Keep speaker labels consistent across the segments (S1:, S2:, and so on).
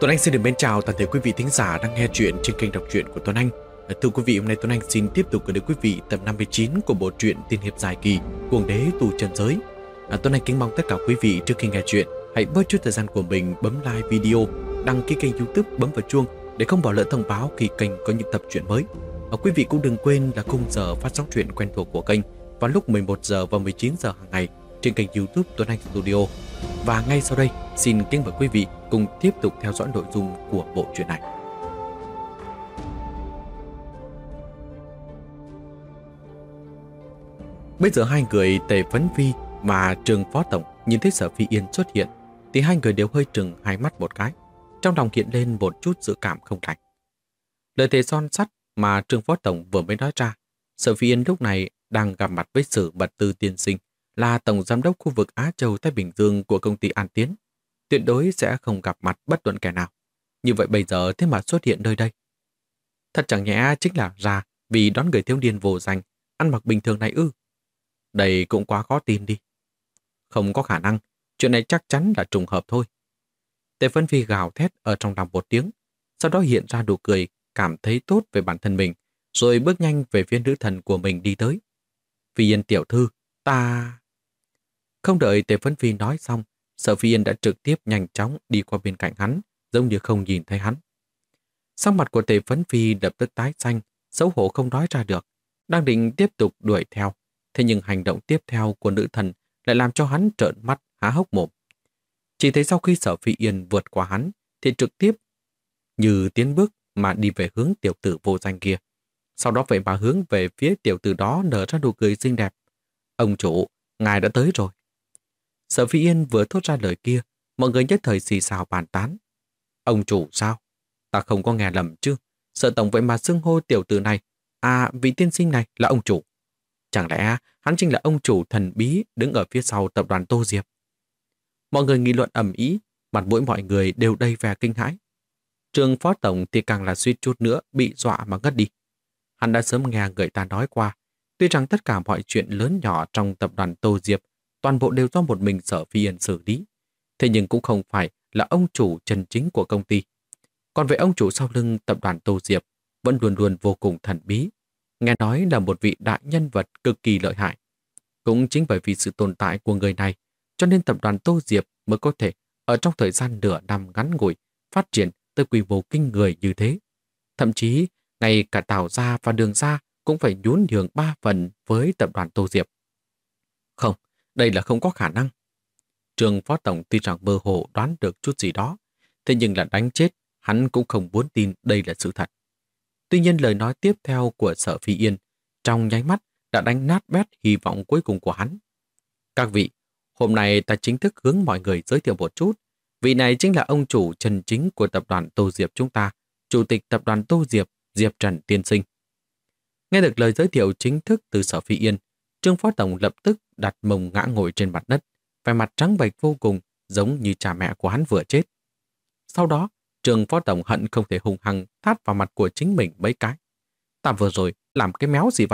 S1: Tuấn Anh xin được mến chào toàn thể quý vị thính giả đang nghe chuyện trên kênh đọc truyện của Tuấn Anh. Thưa quý vị, hôm nay Tuấn Anh xin tiếp tục gửi đến quý vị tập 59 của bộ truyện tiên hiệp dài kỳ Cuồng đế tu chân giới. Tuấn Anh kính mong tất cả quý vị trước khi nghe chuyện hãy bớt chút thời gian của mình bấm like video, đăng ký kênh YouTube, bấm vào chuông để không bỏ lỡ thông báo khi kênh có những tập truyện mới. Quý vị cũng đừng quên là khung giờ phát sóng truyện quen thuộc của kênh vào lúc 11 giờ và 19 giờ hàng ngày trên kênh YouTube Tuấn Anh Studio. Và ngay sau đây, xin kính mời quý vị cùng tiếp tục theo dõi nội dung của bộ truyện này. Bây giờ hai người Tề Phấn Phi và Trương Phó Tổng nhìn thấy Sở Phi Yên xuất hiện thì hai người đều hơi trừng hai mắt một cái, trong lòng hiện lên một chút dự cảm không lành. Lời thề son sắt mà Trương Phó Tổng vừa mới nói ra, Sở Phi Yên lúc này đang gặp mặt với Sử Bật Tư tiên sinh, là tổng giám đốc khu vực Á Châu Thái Bình Dương của công ty An Tiến, tuyệt đối sẽ không gặp mặt bất luận kẻ nào. Như vậy bây giờ thế mà xuất hiện nơi đây. Thật chẳng nhẽ chính là ra vì đón người thiếu niên vô danh, ăn mặc bình thường này ư? Đây cũng quá khó tin đi. Không có khả năng, chuyện này chắc chắn là trùng hợp thôi. Tề Vân Phi gào thét ở trong lòng một tiếng, sau đó hiện ra nụ cười, cảm thấy tốt về bản thân mình, rồi bước nhanh về phía nữ thần của mình đi tới. Phi Yên tiểu thư, ta... Không đợi Tề Vân Phi nói xong, Sở Phi Yên đã trực tiếp nhanh chóng đi qua bên cạnh hắn, giống như không nhìn thấy hắn. Sắc mặt của Tề Vân Phi lập tức tái xanh, xấu hổ không nói ra được, đang định tiếp tục đuổi theo. Thế nhưng hành động tiếp theo của nữ thần lại làm cho hắn trợn mắt há hốc mồm. Chỉ thấy sau khi Sở Phi Yên vượt qua hắn, thì trực tiếp như tiến bước mà đi về hướng tiểu tử vô danh kia. Sau đó vậy mà hướng về phía tiểu tử đó nở ra nụ cười xinh đẹp. Ông chủ, ngài đã tới rồi. Sở Phi Yên vừa thốt ra lời kia, mọi người nhất thời xì xào bàn tán. Ông chủ sao? Ta không có nghe lầm chứ? Sở tổng vậy mà xưng hô tiểu tử này, vị tiên sinh này là ông chủ. Chẳng lẽ hắn chính là ông chủ thần bí đứng ở phía sau tập đoàn Tô Diệp? Mọi người nghị luận ầm ĩ, mặt mũi mọi người đều đầy vẻ kinh hãi. Trương Phó Tổng thì càng là suýt chút nữa bị dọa mà ngất đi. Hắn đã sớm nghe người ta nói qua, tuy rằng tất cả mọi chuyện lớn nhỏ trong tập đoàn Tô Diệp toàn bộ đều do một mình Sở Phi Yên xử lý, thế nhưng cũng không phải là ông chủ chân chính của công ty. Còn về ông chủ sau lưng tập đoàn Tô Diệp vẫn luôn luôn vô cùng thần bí, nghe nói là một vị đại nhân vật cực kỳ lợi hại. Cũng chính bởi vì sự tồn tại của người này, cho nên tập đoàn Tô Diệp mới có thể ở trong thời gian nửa năm ngắn ngủi phát triển tới quy mô kinh người như thế. Thậm chí, ngay cả Tào Gia và Đường Gia cũng phải nhún nhường 3 phần với tập đoàn Tô Diệp. Không, đây là không có khả năng. Trương Phó Tổng tuy rằng mơ hồ đoán được chút gì đó, thế nhưng là đánh chết, hắn cũng không muốn tin đây là sự thật. Tuy nhiên lời nói tiếp theo của Sở Phi Yên trong nháy mắt đã đánh nát bét hy vọng cuối cùng của hắn. Các vị, hôm nay ta chính thức hướng mọi người giới thiệu một chút. Vị này chính là ông chủ chân chính của tập đoàn Tô Diệp chúng ta, chủ tịch tập đoàn Tô Diệp, Diệp Trần tiên sinh. Nghe được lời giới thiệu chính thức từ Sở Phi Yên, Trương Phó Tổng lập tức đặt mông ngã ngồi trên mặt đất, vẻ mặt trắng bệch vô cùng, giống như cha mẹ của hắn vừa chết. Sau đó, Trương Phó Tổng hận không thể hung hăng tát vào mặt của chính mình mấy cái. Ta vừa rồi làm cái méo gì vậy?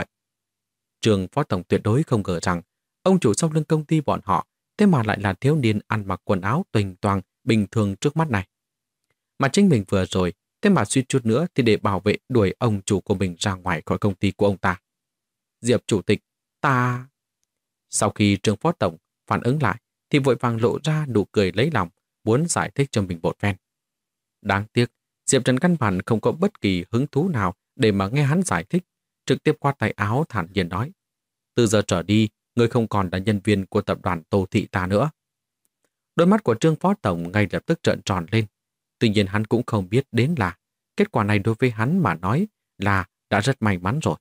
S1: Trương Phó Tổng tuyệt đối không ngờ rằng ông chủ sau lưng công ty bọn họ thế mà lại là thiếu niên ăn mặc quần áo tuềnh toàng bình thường trước mắt này. Mà chính mình vừa rồi thế mà suýt chút nữa thì để bảo vệ đuổi ông chủ của mình ra ngoài khỏi công ty của ông ta. Diệp chủ tịch, ta... Sau khi Trương Phó Tổng phản ứng lại thì vội vàng lộ ra nụ cười lấy lòng, muốn giải thích cho mình một phen. Đáng tiếc, Diệp Trần căn bản không có bất kỳ hứng thú nào để mà nghe hắn giải thích, trực tiếp quát tay áo thản nhiên nói. Từ giờ trở đi, người không còn là nhân viên của tập đoàn Tô Thị ta nữa. Đôi mắt của Trương Phó Tổng ngay lập tức trợn tròn lên. Tuy nhiên hắn cũng không biết đến là kết quả này đối với hắn mà nói là đã rất may mắn rồi.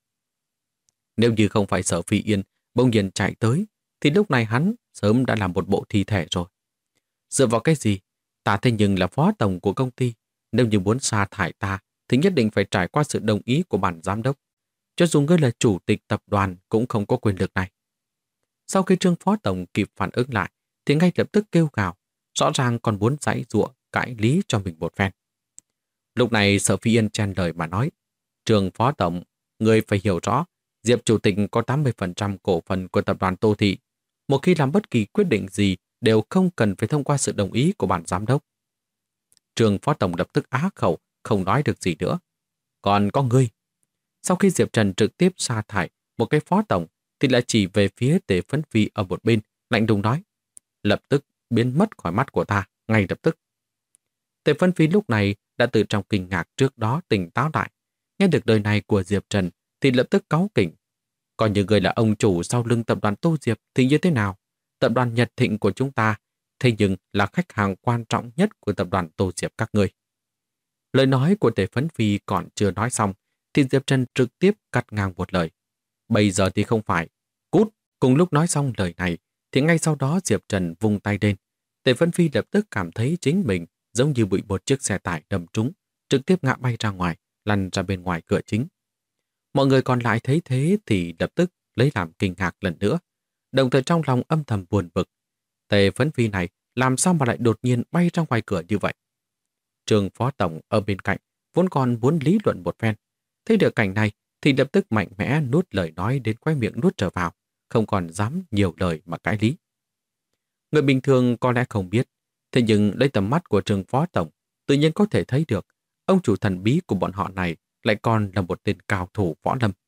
S1: Nếu như không phải Sở Phi Yên bỗng nhiên chạy tới, thì lúc này hắn sớm đã là một bộ thi thể rồi. Dựa vào cái gì? Ta thế nhưng là phó tổng của công ty. Nếu như muốn sa thải ta, thì nhất định phải trải qua sự đồng ý của ban giám đốc. Cho dù ngươi là chủ tịch tập đoàn cũng không có quyền lực này. Sau khi Trương Phó Tổng kịp phản ứng lại, thì ngay lập tức kêu gào, rõ ràng còn muốn giãy giụa cãi lý cho mình một phen. Lúc này Sở Phi Yên chen lời mà nói, Trương Phó Tổng, ngươi phải hiểu rõ, Diệp chủ tịch có 80% cổ phần của tập đoàn Tô Thị. Một khi làm bất kỳ quyết định gì đều không cần phải thông qua sự đồng ý của ban giám đốc. Trương phó tổng lập tức á khẩu, không nói được gì nữa. Còn có ngươi. Sau khi Diệp Trần trực tiếp sa thải một cái phó tổng, thì lại chỉ về phía Tề Phấn Phi ở một bên, lạnh lùng nói. Lập tức biến mất khỏi mắt của ta, ngay lập tức. Tề Phấn Phi lúc này đã từ trong kinh ngạc trước đó tỉnh táo lại. Nghe được lời này của Diệp Trần thì lập tức cáu kỉnh. Còn như người là ông chủ sau lưng tập đoàn Tô Diệp thì như thế nào? Tập đoàn Nhật Thịnh của chúng ta, thế nhưng là khách hàng quan trọng nhất của tập đoàn Tô Diệp các ngươi. Lời nói của Tề Phấn Phi còn chưa nói xong, thì Diệp Trần trực tiếp cắt ngang một lời. Bây giờ thì không phải. Cút! Cùng lúc nói xong lời này, thì ngay sau đó Diệp Trần vung tay lên. Tề Phấn Phi lập tức cảm thấy chính mình giống như bị một chiếc xe tải đâm trúng, trực tiếp ngã bay ra ngoài, lăn ra bên ngoài cửa chính. Mọi người còn lại thấy thế thì lập tức lấy làm kinh ngạc lần nữa, đồng thời trong lòng âm thầm buồn bực. Tề Phấn Phi này làm sao mà lại đột nhiên bay ra ngoài cửa như vậy? Trương phó tổng ở bên cạnh vốn còn muốn lý luận một phen. Thấy được cảnh này thì lập tức mạnh mẽ nuốt lời nói đến quay miệng nuốt trở vào, không còn dám nhiều lời mà cãi lý. Người bình thường có lẽ không biết, thế nhưng lấy tầm mắt của Trương phó tổng, tự nhiên có thể thấy được ông chủ thần bí của bọn họ này lại còn là một tên cao thủ võ lâm.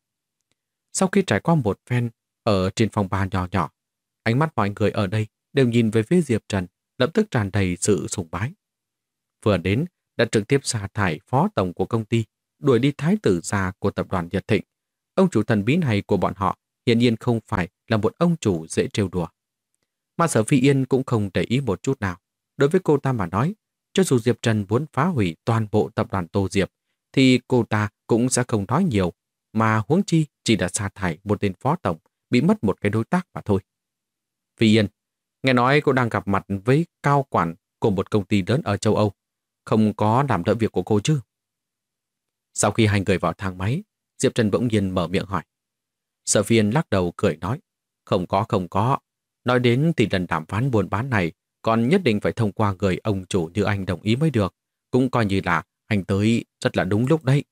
S1: Sau khi trải qua một phen ở trên phòng bar nhỏ nhỏ, ánh mắt mọi người ở đây đều nhìn về phía Diệp Trần, lập tức tràn đầy sự sùng bái. Vừa đến đã trực tiếp sa thải phó tổng của công ty, đuổi đi thái tử già của tập đoàn Nhật Thịnh. Ông chủ thần bí này của bọn họ hiển nhiên không phải là một ông chủ dễ trêu đùa. Mà Sở Phi Yên cũng không để ý một chút nào. Đối với cô ta mà nói, cho dù Diệp Trần muốn phá hủy toàn bộ tập đoàn Tô Diệp, thì cô ta cũng sẽ không nói nhiều, mà huống chi chỉ đã sa thải một tên phó tổng, bị mất một cái đối tác mà thôi. Phi Yên, nghe nói cô đang gặp mặt với cao quản của một công ty lớn ở châu Âu, không có làm đỡ việc của cô chứ? Sau khi hai người vào thang máy, Diệp Trần bỗng nhiên mở miệng hỏi. Sở Phi Yên lắc đầu cười nói, không có. Nói đến thì lần đàm phán buôn bán này còn nhất định phải thông qua người ông chủ như anh đồng ý mới được. Cũng coi như là anh tới rất là đúng lúc đấy.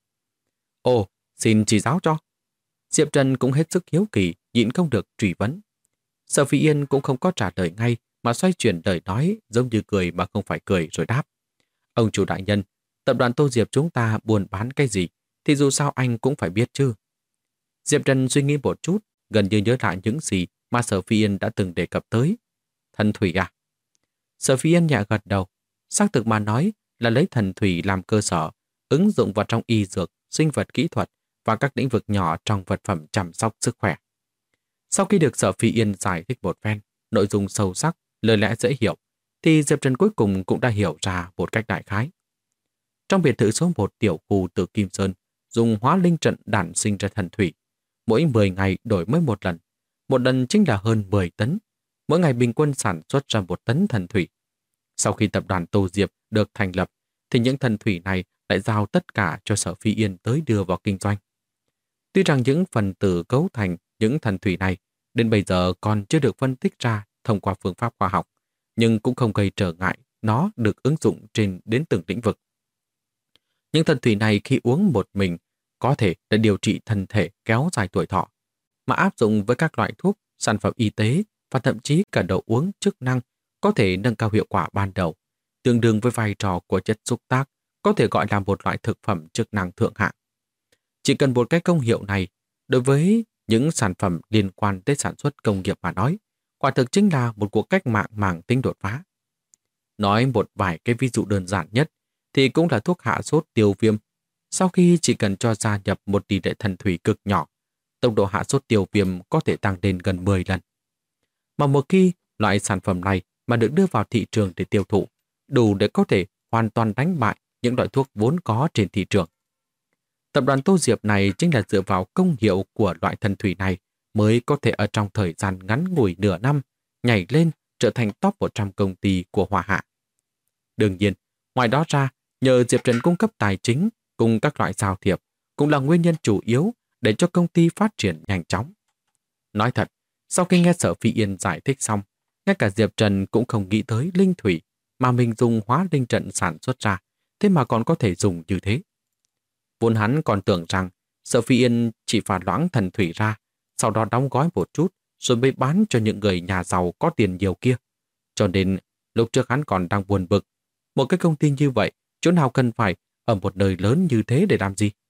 S1: Ồ, xin chỉ giáo cho. Diệp Trần cũng hết sức hiếu kỳ, nhịn không được truy vấn. Sở Phi Yên cũng không có trả lời ngay, mà xoay chuyển lời nói giống như cười mà không phải cười rồi đáp. Ông chủ đại nhân, tập đoàn Tô Diệp chúng ta buôn bán cái gì thì dù sao anh cũng phải biết chứ. Diệp Trần suy nghĩ một chút, gần như nhớ lại những gì mà Sở Phi Yên đã từng đề cập tới. Thần thủy à? Sở Phi Yên nhẹ gật đầu, xác thực mà nói là lấy thần thủy làm cơ sở, ứng dụng vào trong y dược, sinh vật kỹ thuật và các lĩnh vực nhỏ trong vật phẩm chăm sóc sức khỏe. Sau khi được Sở Phi Yên giải thích một phen, nội dung sâu sắc, lời lẽ dễ hiểu, thì Diệp Trần cuối cùng cũng đã hiểu ra một cách đại khái. Trong biệt thự số 1 tiểu khu từ Kim Sơn, dùng hóa linh trận đản sinh ra thần thủy. Mỗi 10 ngày đổi mới một lần chính là hơn 10 tấn. Mỗi ngày bình quân sản xuất ra 1 tấn thần thủy. Sau khi tập đoàn Tô Diệp được thành lập, thì những thần thủy này lại giao tất cả cho Sở Phi Yên tới đưa vào kinh doanh. Tuy rằng những phần tử cấu thành những thần thủy này đến bây giờ còn chưa được phân tích ra thông qua phương pháp khoa học, nhưng cũng không gây trở ngại nó được ứng dụng đến từng lĩnh vực. Những thần thủy này khi uống một mình có thể để điều trị thân thể, kéo dài tuổi thọ, mà áp dụng với các loại thuốc, sản phẩm y tế và thậm chí cả đồ uống chức năng có thể nâng cao hiệu quả ban đầu, tương đương với vai trò của chất xúc tác, có thể gọi là một loại thực phẩm chức năng thượng hạng. Chỉ cần một cái công hiệu này, đối với những sản phẩm liên quan tới sản xuất công nghiệp mà nói, quả thực chính là một cuộc cách mạng mang tính đột phá. Nói một vài cái ví dụ đơn giản nhất, thì cũng là thuốc hạ sốt tiêu viêm. Sau khi chỉ cần cho gia nhập một tỷ lệ thần thủy cực nhỏ, tốc độ hạ sốt tiêu viêm có thể tăng lên gần 10 lần. Mà một khi loại sản phẩm này mà được đưa vào thị trường để tiêu thụ, đủ để có thể hoàn toàn đánh bại những loại thuốc vốn có trên thị trường. Tập đoàn Tô Diệp này chính là dựa vào công hiệu của loại thần thủy này mới có thể ở trong thời gian ngắn ngủi nửa năm nhảy lên trở thành top 100 công ty của Hoa Hạ. Đương nhiên, ngoài đó ra, nhờ Diệp Trần cung cấp tài chính cùng các loại giao thiệp cũng là nguyên nhân chủ yếu để cho công ty phát triển nhanh chóng. Nói thật, sau khi nghe Sở Phi Yên giải thích xong, ngay cả Diệp Trần cũng không nghĩ tới linh thủy mà mình dùng hóa linh trận sản xuất ra, thế mà còn có thể dùng như thế. Vốn hắn còn tưởng rằng Sở Phi Yên chỉ pha loãng thần thủy ra, sau đó đóng gói một chút rồi mới bán cho những người nhà giàu có tiền nhiều kia. Cho nên lúc trước hắn còn đang buồn bực, Một cái công ty như vậy, chỗ nào cần phải ở một nơi lớn như thế để làm gì?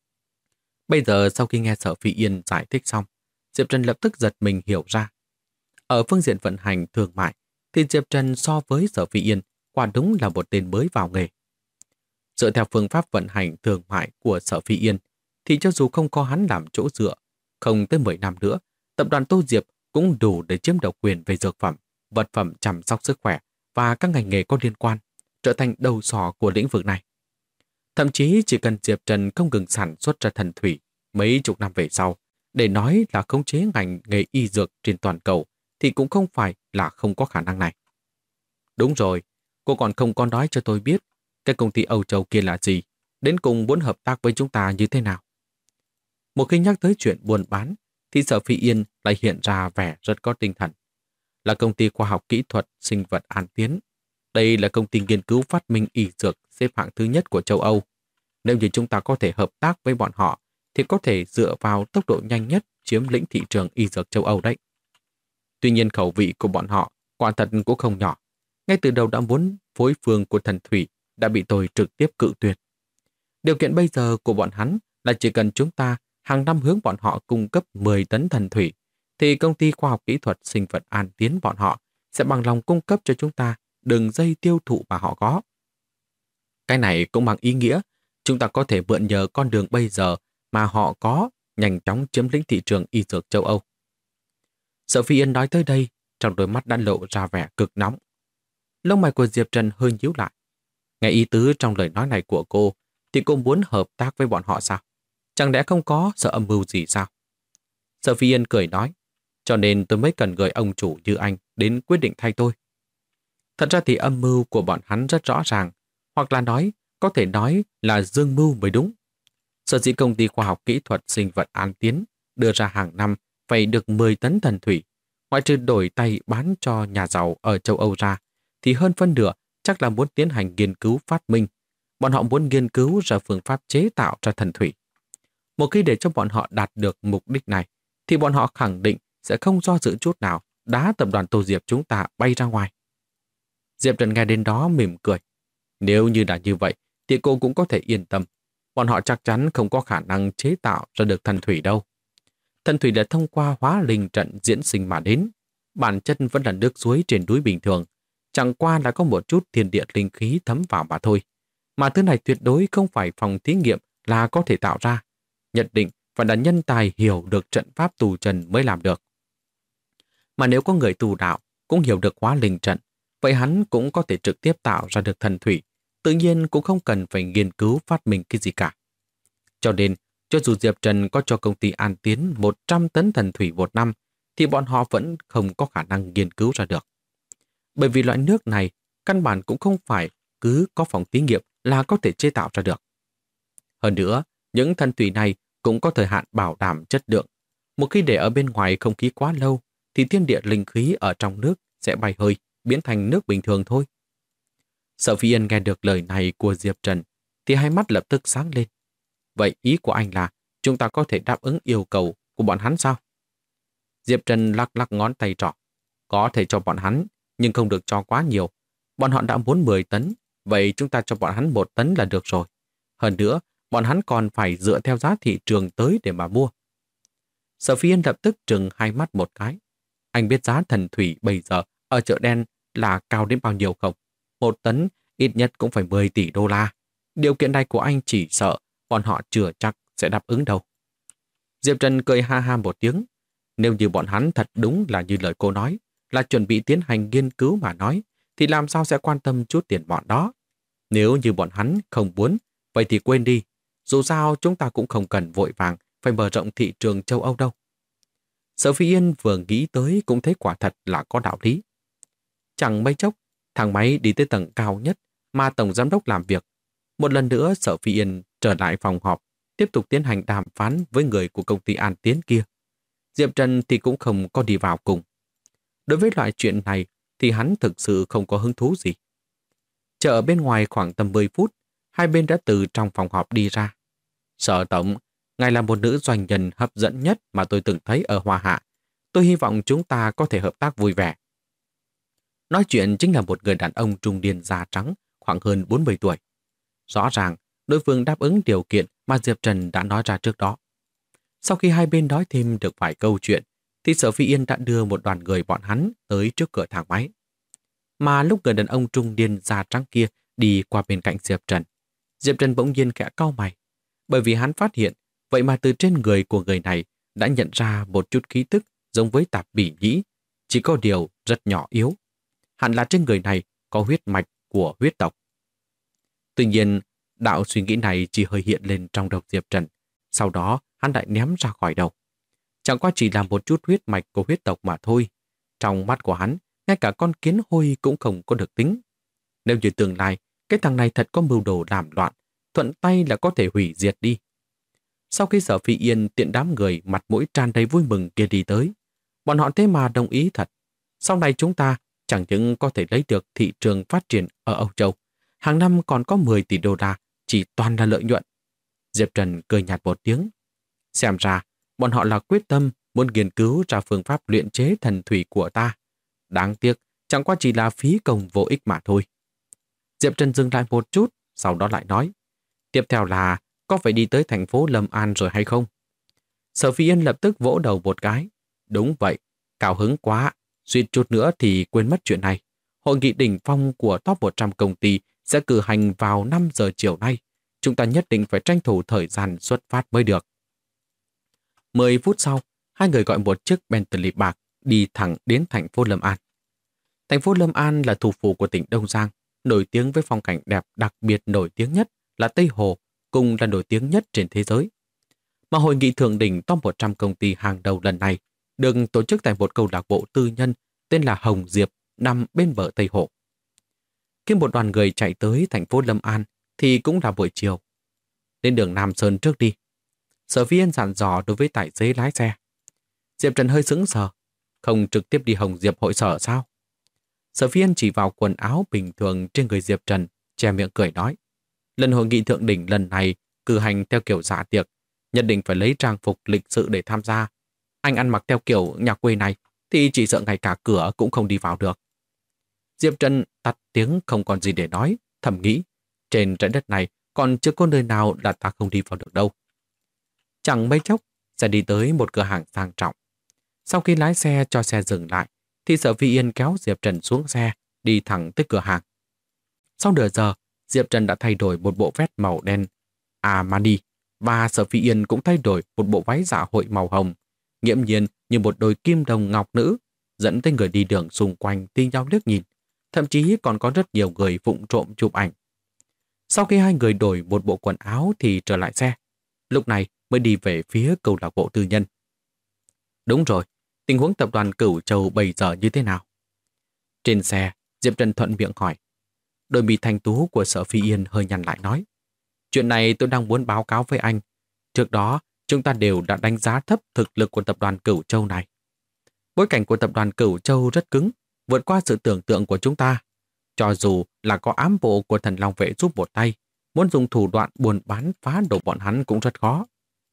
S1: Bây giờ sau khi nghe Sở Phi Yên giải thích xong, Diệp Trần lập tức giật mình hiểu ra. Ở phương diện vận hành thương mại, thì Diệp Trần so với Sở Phi Yên quả đúng là một tên mới vào nghề. Dựa theo phương pháp vận hành thương mại của Sở Phi Yên, thì cho dù không có hắn làm chỗ dựa, không tới 10 năm nữa, tập đoàn Tô Diệp cũng đủ để chiếm độc quyền về dược phẩm, vật phẩm chăm sóc sức khỏe và các ngành nghề có liên quan, trở thành đầu sỏ của lĩnh vực này. Thậm chí chỉ cần Diệp Trần không ngừng sản xuất ra thần thủy mấy chục năm về sau, để nói là khống chế ngành nghề y dược trên toàn cầu, thì cũng không phải là không có khả năng này. Đúng rồi, cô còn không có nói cho tôi biết cái công ty Âu Châu kia là gì, đến cùng muốn hợp tác với chúng ta như thế nào. Một khi nhắc tới chuyện buôn bán, thì Sở Phi Yên lại hiện ra vẻ rất có tinh thần. Là công ty khoa học kỹ thuật sinh vật An Tiến. Đây là công ty nghiên cứu phát minh y dược xếp hạng thứ nhất của châu Âu. Nếu như chúng ta có thể hợp tác với bọn họ, thì có thể dựa vào tốc độ nhanh nhất chiếm lĩnh thị trường y dược châu Âu đấy. Tuy nhiên khẩu vị của bọn họ quả thật cũng không nhỏ. Ngay từ đầu đã muốn phối phương của thần thủy đã bị tôi trực tiếp cự tuyệt. Điều kiện bây giờ của bọn hắn là chỉ cần chúng ta hàng năm hướng bọn họ cung cấp 10 tấn thần thủy, thì công ty khoa học kỹ thuật sinh vật An Tiến bọn họ sẽ bằng lòng cung cấp cho chúng ta đường dây tiêu thụ mà họ có. Cái này cũng bằng ý nghĩa chúng ta có thể mượn nhờ con đường bây giờ mà họ có, nhanh chóng chiếm lĩnh thị trường y dược châu Âu. Sở Phi Yên nói tới đây, trong đôi mắt đã lộ ra vẻ cực nóng. Lông mày của Diệp Trần hơi nhíu lại. Nghe ý tứ trong lời nói này của cô, thì cô muốn hợp tác với bọn họ sao? Chẳng lẽ không có sợ âm mưu gì sao? Sở Phi Yên cười nói, cho nên tôi mới cần người ông chủ như anh đến quyết định thay tôi. Thật ra thì âm mưu của bọn hắn rất rõ ràng, hoặc là có thể nói là dương mưu mới đúng. Sở dĩ công ty khoa học kỹ thuật sinh vật An Tiến đưa ra hàng năm phải được 10 tấn thần thủy, ngoại trừ đổi tay bán cho nhà giàu ở châu Âu ra, thì hơn phân nửa chắc là muốn tiến hành nghiên cứu phát minh. Bọn họ muốn nghiên cứu ra phương pháp chế tạo ra thần thủy. Một khi để cho bọn họ đạt được mục đích này, thì bọn họ khẳng định sẽ không do dự chút nào đá tập đoàn Tô Diệp chúng ta bay ra ngoài. Diệp Trần nghe đến đó mỉm cười. Nếu như là như vậy, thì cô cũng có thể yên tâm. Bọn họ chắc chắn không có khả năng chế tạo ra được thần thủy đâu. Thần thủy là thông qua hóa linh trận diễn sinh mà đến. Bản chất vẫn là nước suối trên núi bình thường. Chẳng qua là có một chút thiên địa linh khí thấm vào mà thôi. Mà thứ này tuyệt đối không phải phòng thí nghiệm là có thể tạo ra. Nhất định phải là nhân tài hiểu được trận pháp tù trần mới làm được. Mà nếu có người tù đạo cũng hiểu được hóa linh trận, vậy hắn cũng có thể trực tiếp tạo ra được thần thủy, tự nhiên cũng không cần phải nghiên cứu phát minh cái gì cả. Cho nên, cho dù Diệp Trần có cho công ty An Tiến 100 tấn thần thủy một năm, thì bọn họ vẫn không có khả năng nghiên cứu ra được. Bởi vì loại nước này, căn bản cũng không phải cứ có phòng thí nghiệm là có thể chế tạo ra được. Hơn nữa, những thần thủy này cũng có thời hạn bảo đảm chất lượng. Một khi để ở bên ngoài không khí quá lâu, thì thiên địa linh khí ở trong nước sẽ bay hơi, biến thành nước bình thường thôi. Sở Phi Yên nghe được lời này của Diệp Trần, thì hai mắt lập tức sáng lên. Vậy ý của anh là chúng ta có thể đáp ứng yêu cầu của bọn hắn sao? Diệp Trần lắc lắc ngón tay trỏ. Có thể cho bọn hắn, nhưng không được cho quá nhiều. Bọn họ đã muốn 10 tấn, vậy chúng ta cho bọn hắn 1 tấn là được rồi. Hơn nữa, bọn hắn còn phải dựa theo giá thị trường tới để mà mua. Sở Phi Yên lập tức trừng hai mắt một cái. Anh biết giá thần thủy bây giờ ở chợ đen là cao đến bao nhiêu không? 1 tấn ít nhất cũng phải 10 tỷ đô la. Điều kiện này của anh chỉ sợ bọn họ chưa chắc sẽ đáp ứng đâu. Diệp Trần cười ha ha một tiếng. Nếu như bọn hắn thật đúng là như lời cô nói, là chuẩn bị tiến hành nghiên cứu mà nói, thì làm sao sẽ quan tâm chút tiền bọn đó? Nếu như bọn hắn không muốn, vậy thì quên đi. Dù sao chúng ta cũng không cần vội vàng phải mở rộng thị trường châu Âu đâu. Sở Phi Yên vừa nghĩ tới cũng thấy quả thật là có đạo lý. Chẳng mấy chốc, thang máy đi tới tầng cao nhất mà Tổng Giám đốc làm việc. Một lần nữa Sở Phi Yên trở lại phòng họp, tiếp tục tiến hành đàm phán với người của công ty An Tiến kia. Diệp Trần thì cũng không có đi vào cùng. Đối với loại chuyện này thì hắn thực sự không có hứng thú gì. Chờ ở bên ngoài khoảng tầm 10 phút, hai bên đã từ trong phòng họp đi ra. Sở Tổng, ngài là một nữ doanh nhân hấp dẫn nhất mà tôi từng thấy ở Hoa Hạ. Tôi hy vọng chúng ta có thể hợp tác vui vẻ. Nói chuyện chính là một người đàn ông trung niên da trắng, khoảng hơn 40 tuổi. Rõ ràng, đối phương đáp ứng điều kiện mà Diệp Trần đã nói ra trước đó. Sau khi hai bên nói thêm được vài câu chuyện, thì Sở Phi Yên đã đưa một đoàn người bọn hắn tới trước cửa thang máy. Mà lúc người đàn ông trung niên da trắng kia đi qua bên cạnh Diệp Trần bỗng nhiên khẽ cau mày, bởi vì hắn phát hiện vậy mà từ trên người của người này đã nhận ra một chút khí tức giống với tạp bỉ nhĩ, chỉ có điều rất nhỏ yếu. Hẳn là trên người này có huyết mạch của huyết tộc. Tuy nhiên, đạo suy nghĩ này chỉ hơi hiện lên trong đầu Diệp Trần, sau đó hắn lại ném ra khỏi đầu. Chẳng qua chỉ là một chút huyết mạch của huyết tộc mà thôi. Trong mắt của hắn, ngay cả con kiến hôi cũng không có được tính. Nếu như tương lai, cái thằng này thật có mưu đồ làm loạn, thuận tay là có thể hủy diệt đi. Sau khi Sở Phi Yên tiện đám người mặt mũi tràn đầy vui mừng kia đi tới, bọn họ thế mà đồng ý thật. Sau này chúng ta chẳng những có thể lấy được thị trường phát triển ở Âu Châu, hàng năm còn có 10 tỷ đô la, chỉ toàn là lợi nhuận. Diệp Trần cười nhạt một tiếng. Xem ra, bọn họ là quyết tâm muốn nghiên cứu ra phương pháp luyện chế thần thủy của ta. Đáng tiếc, chẳng qua chỉ là phí công vô ích mà thôi. Diệp Trần dừng lại một chút, sau đó lại nói. Tiếp theo là, có phải đi tới thành phố Lâm An rồi hay không? Sở Phi Yên lập tức vỗ đầu một cái. Đúng vậy, cao hứng quá, suýt chút nữa thì quên mất chuyện này. Hội nghị đỉnh phong của top 100 công ty sẽ cử hành vào 5 giờ chiều nay. Chúng ta nhất định phải tranh thủ thời gian xuất phát mới được. 10 phút sau, hai người gọi một chiếc Bentley bạc đi thẳng đến thành phố Lâm An. Thành phố Lâm An là thủ phủ của tỉnh Đông Giang, nổi tiếng với phong cảnh đẹp, đặc biệt nổi tiếng nhất là Tây Hồ, cùng là nổi tiếng nhất trên thế giới. Mà hội nghị thượng đỉnh top 100 công ty hàng đầu lần này được tổ chức tại một câu lạc bộ tư nhân tên là Hồng Diệp, nằm bên bờ Tây Hồ. Khi một đoàn người chạy tới thành phố Lâm An thì cũng là buổi chiều. Lên đường Nam Sơn trước đi. Sở Phi Yên dặn dò đối với tài xế lái xe. Diệp Trần hơi sững sờ, không trực tiếp đi Hồng Diệp hội sở sao? Sở Phi Yên chỉ vào quần áo bình thường trên người Diệp Trần, che miệng cười nói. Lần hội nghị thượng đỉnh lần này cử hành theo kiểu dạ tiệc, nhất định phải lấy trang phục lịch sự để tham gia. Anh ăn mặc theo kiểu nhà quê này thì chỉ sợ ngay cả cửa cũng không đi vào được. Diệp Trần tắt tiếng không còn gì để nói, thầm nghĩ, trên trái đất này còn chưa có nơi nào là ta không đi vào được đâu. Chẳng mấy chốc, sẽ đi tới một cửa hàng sang trọng. Sau khi lái xe cho xe dừng lại, thì Sở Phi Yên kéo Diệp Trần xuống xe, đi thẳng tới cửa hàng. Sau nửa giờ, Diệp Trần đã thay đổi một bộ vest màu đen Armani và Sở Phi Yên cũng thay đổi một bộ váy dạ hội màu hồng, nghiễm nhiên như một đôi kim đồng ngọc nữ, dẫn tới người đi đường xung quanh thi nhau liếc nhìn, thậm chí còn có rất nhiều người vụng trộm chụp ảnh. Sau khi hai người đổi một bộ quần áo thì trở lại xe, lúc này mới đi về phía câu lạc bộ tư nhân. Đúng rồi, tình huống tập đoàn Cửu Châu bây giờ như thế nào? Trên xe, Diệp Trần thuận miệng hỏi. Đôi mi thanh tú của Sở Phi Yên hơi nhăn lại nói. Chuyện này tôi đang muốn báo cáo với anh. Trước đó, chúng ta đều đã đánh giá thấp thực lực của tập đoàn Cửu Châu này. Bối cảnh của tập đoàn Cửu Châu rất cứng, vượt qua sự tưởng tượng của chúng ta. Cho dù là có ám bộ của Thần Long Vệ giúp một tay, muốn dùng thủ đoạn buôn bán phá đổ bọn hắn cũng rất khó.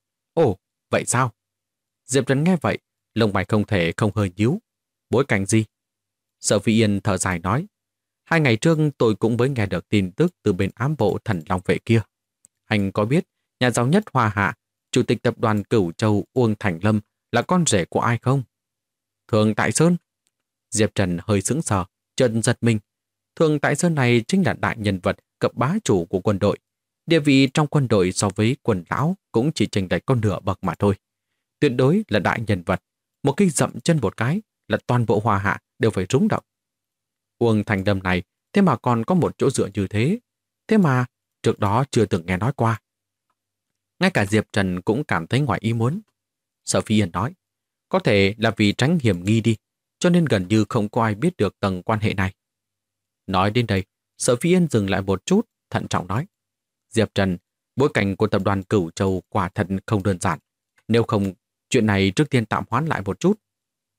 S1: Ồ, vậy sao? Diệp Trần nghe vậy, lông mày không thể không hơi nhíu. Bối cảnh gì? Sở Phi Yên thở dài nói. 2 ngày trước tôi cũng mới nghe được tin tức từ bên ám bộ Thần Long Vệ kia. Anh có biết nhà giàu nhất Hoa Hạ, chủ tịch tập đoàn Cửu Châu Uông Thành Lâm là con rể của ai không? Thường Tại Sơn. Diệp Trần hơi sững sờ, chợt giật mình. Thường Tại Sơn này chính là đại nhân vật cấp bá chủ của quân đội. Địa vị trong quân đội so với quần lão cũng chỉ chênh lệch con nửa bậc mà thôi. Tuyệt đối là đại nhân vật. Một cái dậm chân một cái là toàn bộ Hoa Hạ đều phải rúng động. Uông Thành Lâm này thế mà còn có một chỗ dựa như thế. Thế mà trước đó chưa từng nghe nói qua. Ngay cả Diệp Trần cũng cảm thấy ngoài ý muốn. Sở Phi Yên nói, có thể là vì tránh hiểm nghi đi, cho nên gần như không có ai biết được tầng quan hệ này. Nói đến đây, Sở Phi Yên dừng lại một chút, thận trọng nói. Diệp Trần, bối cảnh của tập đoàn Cửu Châu quả thật không đơn giản. Nếu không, chuyện này trước tiên tạm hoãn lại một chút.